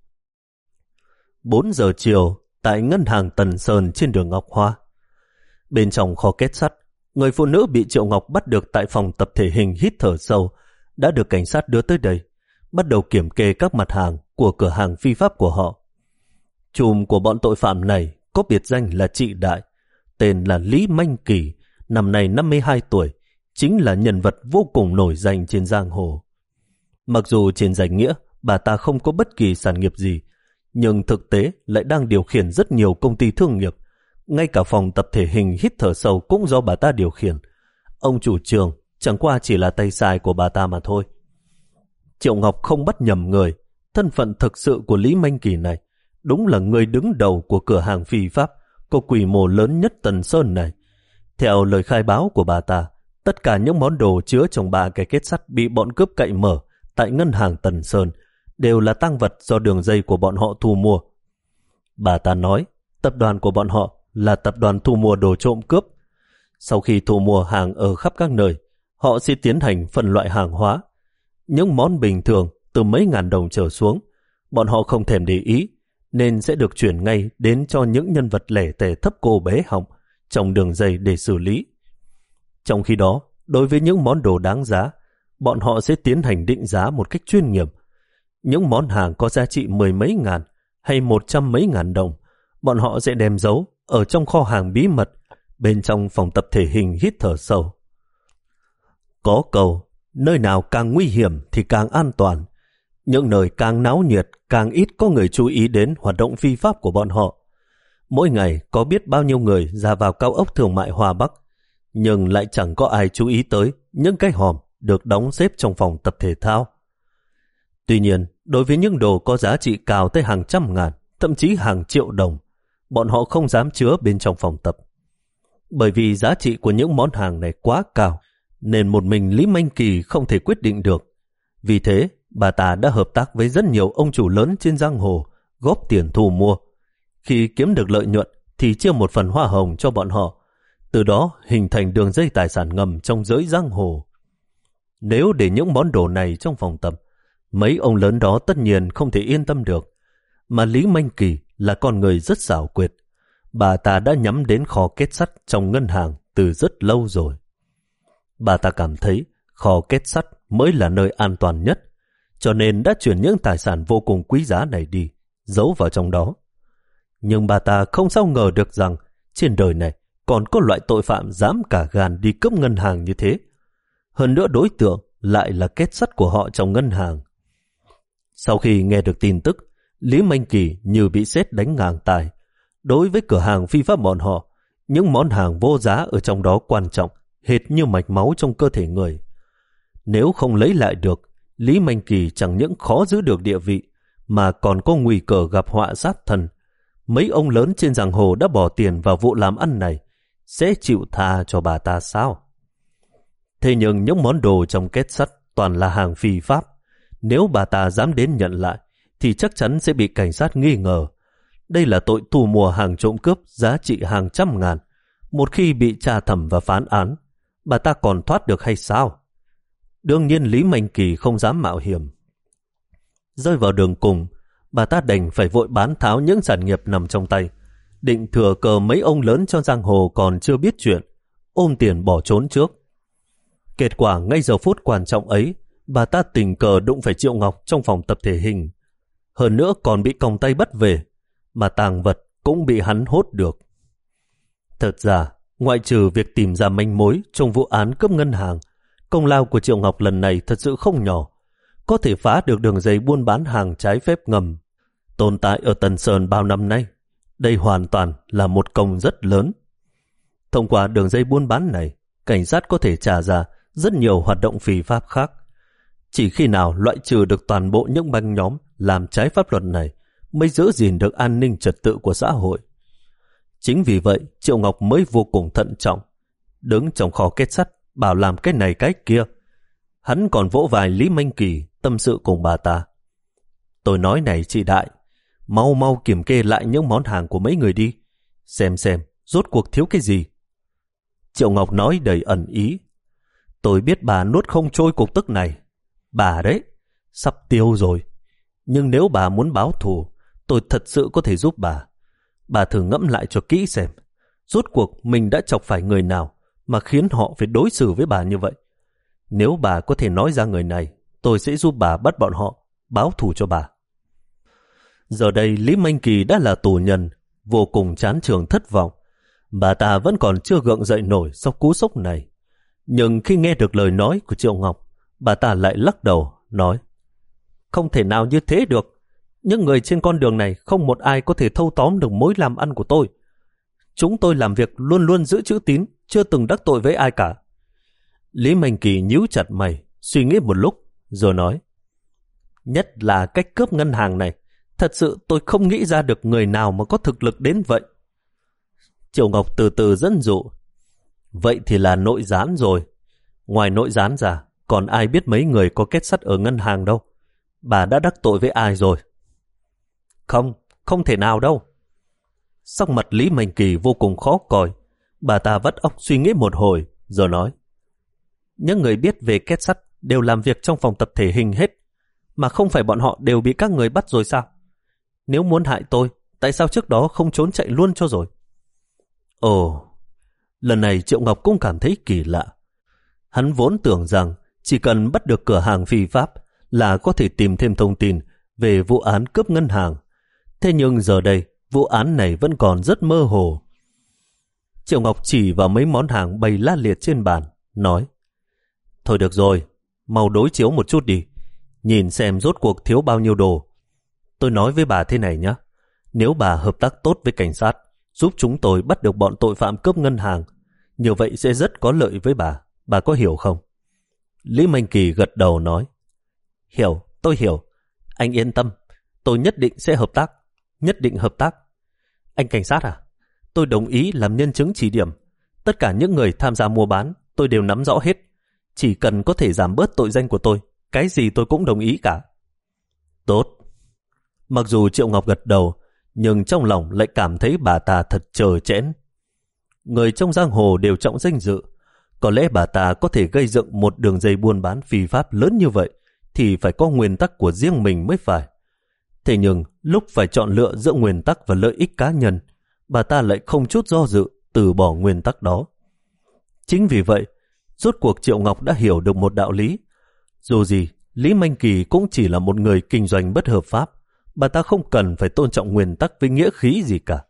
Speaker 1: bốn giờ chiều, tại ngân hàng Tần Sơn trên đường Ngọc Hoa. Bên trong kho kết sắt, người phụ nữ bị Triệu Ngọc bắt được tại phòng tập thể hình hít thở sâu đã được cảnh sát đưa tới đây, bắt đầu kiểm kê các mặt hàng của cửa hàng phi pháp của họ. Chùm của bọn tội phạm này có biệt danh là Trị Đại, tên là Lý Manh Kỳ, năm nay năm mươi hai tuổi, chính là nhân vật vô cùng nổi danh trên giang hồ. Mặc dù trên danh nghĩa bà ta không có bất kỳ sản nghiệp gì, nhưng thực tế lại đang điều khiển rất nhiều công ty thương nghiệp. Ngay cả phòng tập thể hình hít thở sâu cũng do bà ta điều khiển. Ông chủ trường chẳng qua chỉ là tay sai của bà ta mà thôi. Triệu Ngọc không bắt nhầm người. Thân phận thực sự của Lý Manh Kỳ này đúng là người đứng đầu của cửa hàng phi pháp có quy mô lớn nhất Tần Sơn này. Theo lời khai báo của bà ta, tất cả những món đồ chứa trong ba cái kết sắt bị bọn cướp cậy mở tại ngân hàng Tần Sơn đều là tang vật do đường dây của bọn họ thu mua. Bà ta nói tập đoàn của bọn họ là tập đoàn thu mua đồ trộm cướp. Sau khi thu mua hàng ở khắp các nơi, họ sẽ tiến hành phân loại hàng hóa. Những món bình thường từ mấy ngàn đồng trở xuống, bọn họ không thèm để ý, nên sẽ được chuyển ngay đến cho những nhân vật lẻ tẻ thấp cô bé họng trong đường dây để xử lý. Trong khi đó, đối với những món đồ đáng giá, bọn họ sẽ tiến hành định giá một cách chuyên nghiệp. Những món hàng có giá trị mười mấy ngàn hay một trăm mấy ngàn đồng, bọn họ sẽ đem giấu ở trong kho hàng bí mật bên trong phòng tập thể hình hít thở sâu. Có câu, nơi nào càng nguy hiểm thì càng an toàn. Những nơi càng náo nhiệt càng ít có người chú ý đến hoạt động phi pháp của bọn họ. Mỗi ngày có biết bao nhiêu người ra vào cao ốc thương mại Hoa Bắc, nhưng lại chẳng có ai chú ý tới những cái hòm được đóng xếp trong phòng tập thể thao. Tuy nhiên, đối với những đồ có giá trị cao tới hàng trăm ngàn, thậm chí hàng triệu đồng, bọn họ không dám chứa bên trong phòng tập. Bởi vì giá trị của những món hàng này quá cao, nên một mình Lý Minh Kỳ không thể quyết định được. Vì thế, bà ta đã hợp tác với rất nhiều ông chủ lớn trên giang hồ, góp tiền thu mua. Khi kiếm được lợi nhuận thì chia một phần hoa hồng cho bọn họ, từ đó hình thành đường dây tài sản ngầm trong giới giang hồ. Nếu để những món đồ này trong phòng tập, mấy ông lớn đó tất nhiên không thể yên tâm được. Mà Lý Minh Kỳ là con người rất xảo quyệt. Bà ta đã nhắm đến kho kết sắt trong ngân hàng từ rất lâu rồi. Bà ta cảm thấy kho kết sắt mới là nơi an toàn nhất, cho nên đã chuyển những tài sản vô cùng quý giá này đi, giấu vào trong đó. Nhưng bà ta không sao ngờ được rằng trên đời này còn có loại tội phạm dám cả gan đi cướp ngân hàng như thế. Hơn nữa đối tượng lại là kết sắt của họ trong ngân hàng. Sau khi nghe được tin tức, Lý Minh Kỳ như bị sét đánh ngang tai. Đối với cửa hàng phi pháp bọn họ, những món hàng vô giá ở trong đó quan trọng, hệt như mạch máu trong cơ thể người. Nếu không lấy lại được, Lý Minh Kỳ chẳng những khó giữ được địa vị, mà còn có nguy cơ gặp họa sát thân. Mấy ông lớn trên giang hồ đã bỏ tiền vào vụ làm ăn này, sẽ chịu tha cho bà ta sao? Thế nhưng những món đồ trong kết sắt toàn là hàng phi pháp. Nếu bà ta dám đến nhận lại, thì chắc chắn sẽ bị cảnh sát nghi ngờ. Đây là tội thu mua hàng trộm cướp giá trị hàng trăm ngàn. Một khi bị tra thẩm và phán án, bà ta còn thoát được hay sao? Đương nhiên Lý Minh Kỳ không dám mạo hiểm. Rơi vào đường cùng, bà ta đành phải vội bán tháo những sản nghiệp nằm trong tay, định thừa cờ mấy ông lớn cho giang hồ còn chưa biết chuyện, ôm tiền bỏ trốn trước. Kết quả ngay giờ phút quan trọng ấy, bà ta tình cờ đụng phải Triệu Ngọc trong phòng tập thể hình. Hơn nữa còn bị còng tay bắt về, mà tàng vật cũng bị hắn hốt được. Thật ra, ngoại trừ việc tìm ra manh mối trong vụ án cướp ngân hàng, công lao của Triệu Ngọc lần này thật sự không nhỏ. Có thể phá được đường dây buôn bán hàng trái phép ngầm tồn tại ở Tân Sơn bao năm nay. Đây hoàn toàn là một công rất lớn. Thông qua đường dây buôn bán này, cảnh sát có thể trả ra rất nhiều hoạt động phi pháp khác. Chỉ khi nào loại trừ được toàn bộ những băng nhóm làm trái pháp luật này mới giữ gìn được an ninh trật tự của xã hội. Chính vì vậy Triệu Ngọc mới vô cùng thận trọng, đứng trong kho kết sắt bảo làm cái này cái kia. Hắn còn vỗ vai Lý Minh Kỳ tâm sự cùng bà ta. Tôi nói này chị Đại, mau mau kiểm kê lại những món hàng của mấy người đi, xem xem rốt cuộc thiếu cái gì. Triệu Ngọc nói đầy ẩn ý. Tôi biết bà nuốt không trôi cục tức này. Bà đấy, sắp tiêu rồi. Nhưng nếu bà muốn báo thù, tôi thật sự có thể giúp bà. Bà thử ngẫm lại cho kỹ xem, rốt cuộc mình đã chọc phải người nào mà khiến họ phải đối xử với bà như vậy. Nếu bà có thể nói ra người này, tôi sẽ giúp bà bắt bọn họ, báo thù cho bà. Giờ đây Lý Minh Kỳ đã là tù nhân, vô cùng chán chường thất vọng. Bà ta vẫn còn chưa gượng dậy nổi sau cú sốc này. Nhưng khi nghe được lời nói của Triệu Ngọc, bà ta lại lắc đầu, nói: Không thể nào như thế được. Những người trên con đường này không một ai có thể thâu tóm được mối làm ăn của tôi. Chúng tôi làm việc luôn luôn giữ chữ tín, chưa từng đắc tội với ai cả. Lý Minh Kỳ nhíu chặt mày, suy nghĩ một lúc, rồi nói: Nhất là cách cướp ngân hàng này, thật sự tôi không nghĩ ra được người nào mà có thực lực đến vậy. Triệu Ngọc từ từ dẫn dụ: Vậy thì là nội gián rồi. Ngoài nội gián ra, còn ai biết mấy người có kết sắt ở ngân hàng đâu. Bà đã đắc tội với ai rồi? Không, không thể nào đâu. Sắc mặt Lý Minh Kỳ vô cùng khó coi. Bà ta vắt óc suy nghĩ một hồi, rồi nói: Những người biết về kết sắt đều làm việc trong phòng tập thể hình hết, mà không phải bọn họ đều bị các người bắt rồi sao? Nếu muốn hại tôi, tại sao trước đó không trốn chạy luôn cho rồi? Ồ, lần này Triệu Ngọc cũng cảm thấy kỳ lạ. Hắn vốn tưởng rằng chỉ cần bắt được cửa hàng phi pháp là có thể tìm thêm thông tin về vụ án cướp ngân hàng. Thế nhưng giờ đây, vụ án này vẫn còn rất mơ hồ. Triệu Ngọc chỉ vào mấy món hàng bày la liệt trên bàn, nói: Thôi được rồi, mau đối chiếu một chút đi, nhìn xem rốt cuộc thiếu bao nhiêu đồ. Tôi nói với bà thế này nhé, nếu bà hợp tác tốt với cảnh sát, giúp chúng tôi bắt được bọn tội phạm cướp ngân hàng, như vậy sẽ rất có lợi với bà. Bà có hiểu không? Lý Minh Kỳ gật đầu nói: Hiểu, tôi hiểu. Anh yên tâm, tôi nhất định sẽ hợp tác. Nhất định hợp tác. Anh cảnh sát à? Tôi đồng ý làm nhân chứng chỉ điểm. Tất cả những người tham gia mua bán tôi đều nắm rõ hết. Chỉ cần có thể giảm bớt tội danh của tôi, cái gì tôi cũng đồng ý cả. Tốt. Mặc dù Triệu Ngọc gật đầu, nhưng trong lòng lại cảm thấy bà ta thật trơ trẽn. Người trong giang hồ đều trọng danh dự. Có lẽ bà ta có thể gây dựng một đường dây buôn bán phi pháp lớn như vậy thì phải có nguyên tắc của riêng mình mới phải. Thế nhưng lúc phải chọn lựa giữa nguyên tắc và lợi ích cá nhân, bà ta lại không chút do dự từ bỏ nguyên tắc đó. Chính vì vậy, rốt cuộc Triệu Ngọc đã hiểu được một đạo lý. Dù gì, Lý Minh Kỳ cũng chỉ là một người kinh doanh bất hợp pháp. Bà ta không cần phải tôn trọng nguyên tắc với nghĩa khí gì cả.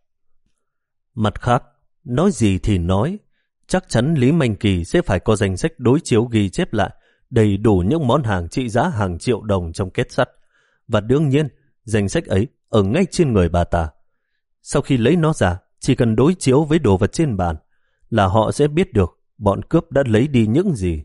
Speaker 1: Mặt khác, nói gì thì nói, chắc chắn Lý Minh Kỳ sẽ phải có danh sách đối chiếu ghi chép lại đầy đủ những món hàng trị giá hàng triệu đồng trong kết sắt. Và đương nhiên, danh sách ấy ở ngay trên người bà ta. Sau khi lấy nó ra, chỉ cần đối chiếu với đồ vật trên bàn là họ sẽ biết được bọn cướp đã lấy đi những gì.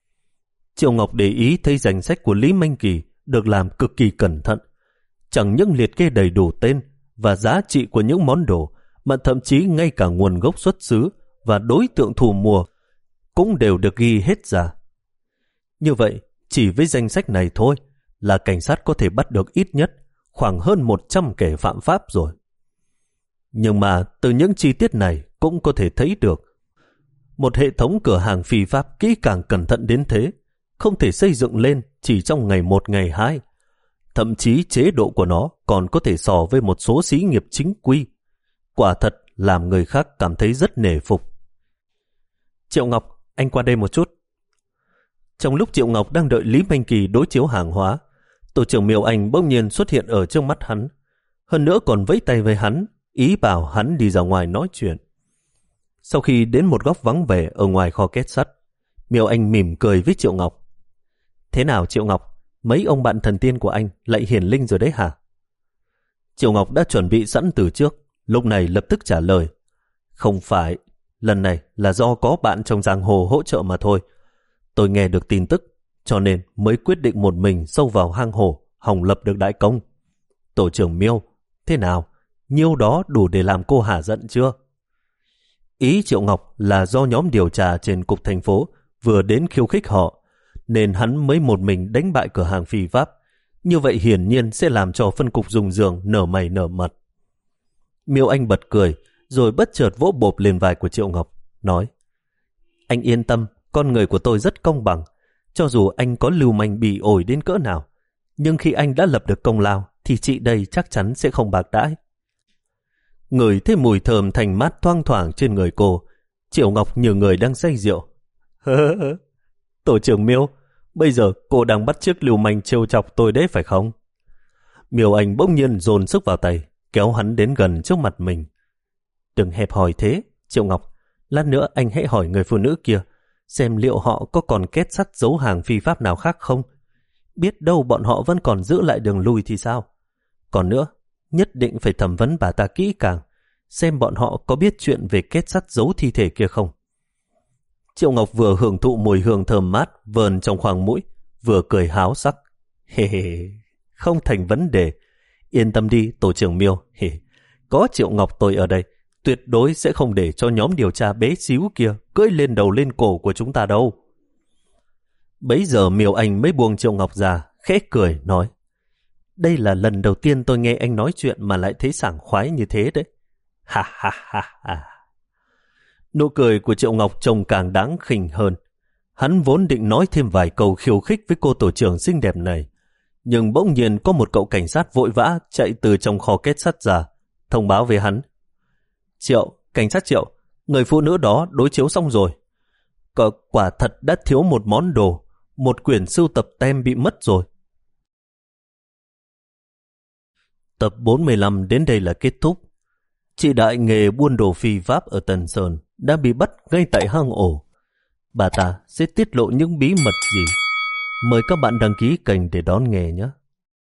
Speaker 1: Triệu Ngọc để ý thấy danh sách của Lý Minh Kỳ được làm cực kỳ cẩn thận. Chẳng những liệt kê đầy đủ tên và giá trị của những món đồ, mà thậm chí ngay cả nguồn gốc xuất xứ và đối tượng thu mua cũng đều được ghi hết ra. Như vậy, chỉ với danh sách này thôi là cảnh sát có thể bắt được ít nhất khoảng hơn một trăm kẻ phạm pháp rồi. Nhưng mà từ những chi tiết này cũng có thể thấy được một hệ thống cửa hàng phi pháp kỹ càng cẩn thận đến thế không thể xây dựng lên chỉ trong ngày một ngày hai. Thậm chí chế độ của nó còn có thể so với một số xí nghiệp chính quy. Quả thật làm người khác cảm thấy rất nể phục. Triệu Ngọc, anh qua đây một chút. Trong lúc Triệu Ngọc đang đợi Lý Minh Kỳ đối chiếu hàng hóa, tổ trưởng Miêu Anh bỗng nhiên xuất hiện ở trước mắt hắn. Hơn nữa còn vẫy tay với hắn, ý bảo hắn đi ra ngoài nói chuyện. Sau khi đến một góc vắng vẻ ở ngoài kho két sắt, Miêu Anh mỉm cười với Triệu Ngọc. Thế nào Triệu Ngọc? Mấy ông bạn thần tiên của anh lại hiển linh rồi đấy hả? Triệu Ngọc đã chuẩn bị sẵn từ trước, lúc này lập tức trả lời. Không phải, lần này là do có bạn trong giang hồ hỗ trợ mà thôi. Tôi nghe được tin tức, cho nên mới quyết định một mình sâu vào hang hổ, hòng lập được đại công. Tổ trưởng Miêu, thế nào? Nhiêu đó đủ để làm cô hả giận chưa? Ý Triệu Ngọc là do nhóm điều tra trên cục thành phố vừa đến khiêu khích họ, nên hắn mới một mình đánh bại cửa hàng phi pháp. Như vậy hiển nhiên sẽ làm cho phân cục dùng giường nở mày nở mặt. Miêu Anh bật cười, rồi bất chợt vỗ bộp lên vai của Triệu Ngọc, nói: Anh yên tâm, con người của tôi rất công bằng. Cho dù anh có lưu manh bỉ ổi đến cỡ nào, nhưng khi anh đã lập được công lao, thì chị đây chắc chắn sẽ không bạc đãi. Ngửi thấy mùi thơm thành mát thoang thoảng trên người cô, Triệu Ngọc như người đang say rượu. Tổ trưởng Miêu, bây giờ cô đang bắt chước lưu manh trêu chọc tôi đấy phải không? Miêu Anh bỗng nhiên dồn sức vào tay, kéo hắn đến gần trước mặt mình. Đừng hẹp hòi thế, Triệu Ngọc. Lát nữa anh hãy hỏi người phụ nữ kia, xem liệu họ có còn két sắt giấu hàng phi pháp nào khác không? Biết đâu bọn họ vẫn còn giữ lại đường lui thì sao? Còn nữa, nhất định phải thẩm vấn bà ta kỹ càng, xem bọn họ có biết chuyện về két sắt giấu thi thể kia không. Triệu Ngọc vừa hưởng thụ mùi hương thơm mát vờn trong khoang mũi, vừa cười háo sắc. Hề hề, không thành vấn đề. Yên tâm đi, tổ trưởng Miêu. Hề, có Triệu Ngọc tôi ở đây, tuyệt đối sẽ không để cho nhóm điều tra bé xíu kia cưỡi lên đầu lên cổ của chúng ta đâu. Bấy giờ Miêu Anh mới buông Triệu Ngọc ra, khẽ cười nói: Đây là lần đầu tiên tôi nghe anh nói chuyện mà lại thấy sảng khoái như thế đấy. Ha ha ha ha. Nụ cười của Triệu Ngọc trông càng đáng khinh hơn. Hắn vốn định nói thêm vài câu khiêu khích với cô tổ trưởng xinh đẹp này, nhưng bỗng nhiên có một cậu cảnh sát vội vã chạy từ trong kho két sắt ra, thông báo với hắn: Triệu, cảnh sát Triệu, người phụ nữ đó đối chiếu xong rồi. Cậu quả thật đã thiếu một món đồ, một quyển sưu tập tem bị mất rồi. Tập bốn mươi lăm đến đây là kết thúc. Chị đại nghề buôn đồ phi pháp ở Tân Sơn đã bị bắt ngay tại hang ổ. Bà ta sẽ tiết lộ những bí mật gì? Mời các bạn đăng ký kênh để đón nghe nhé.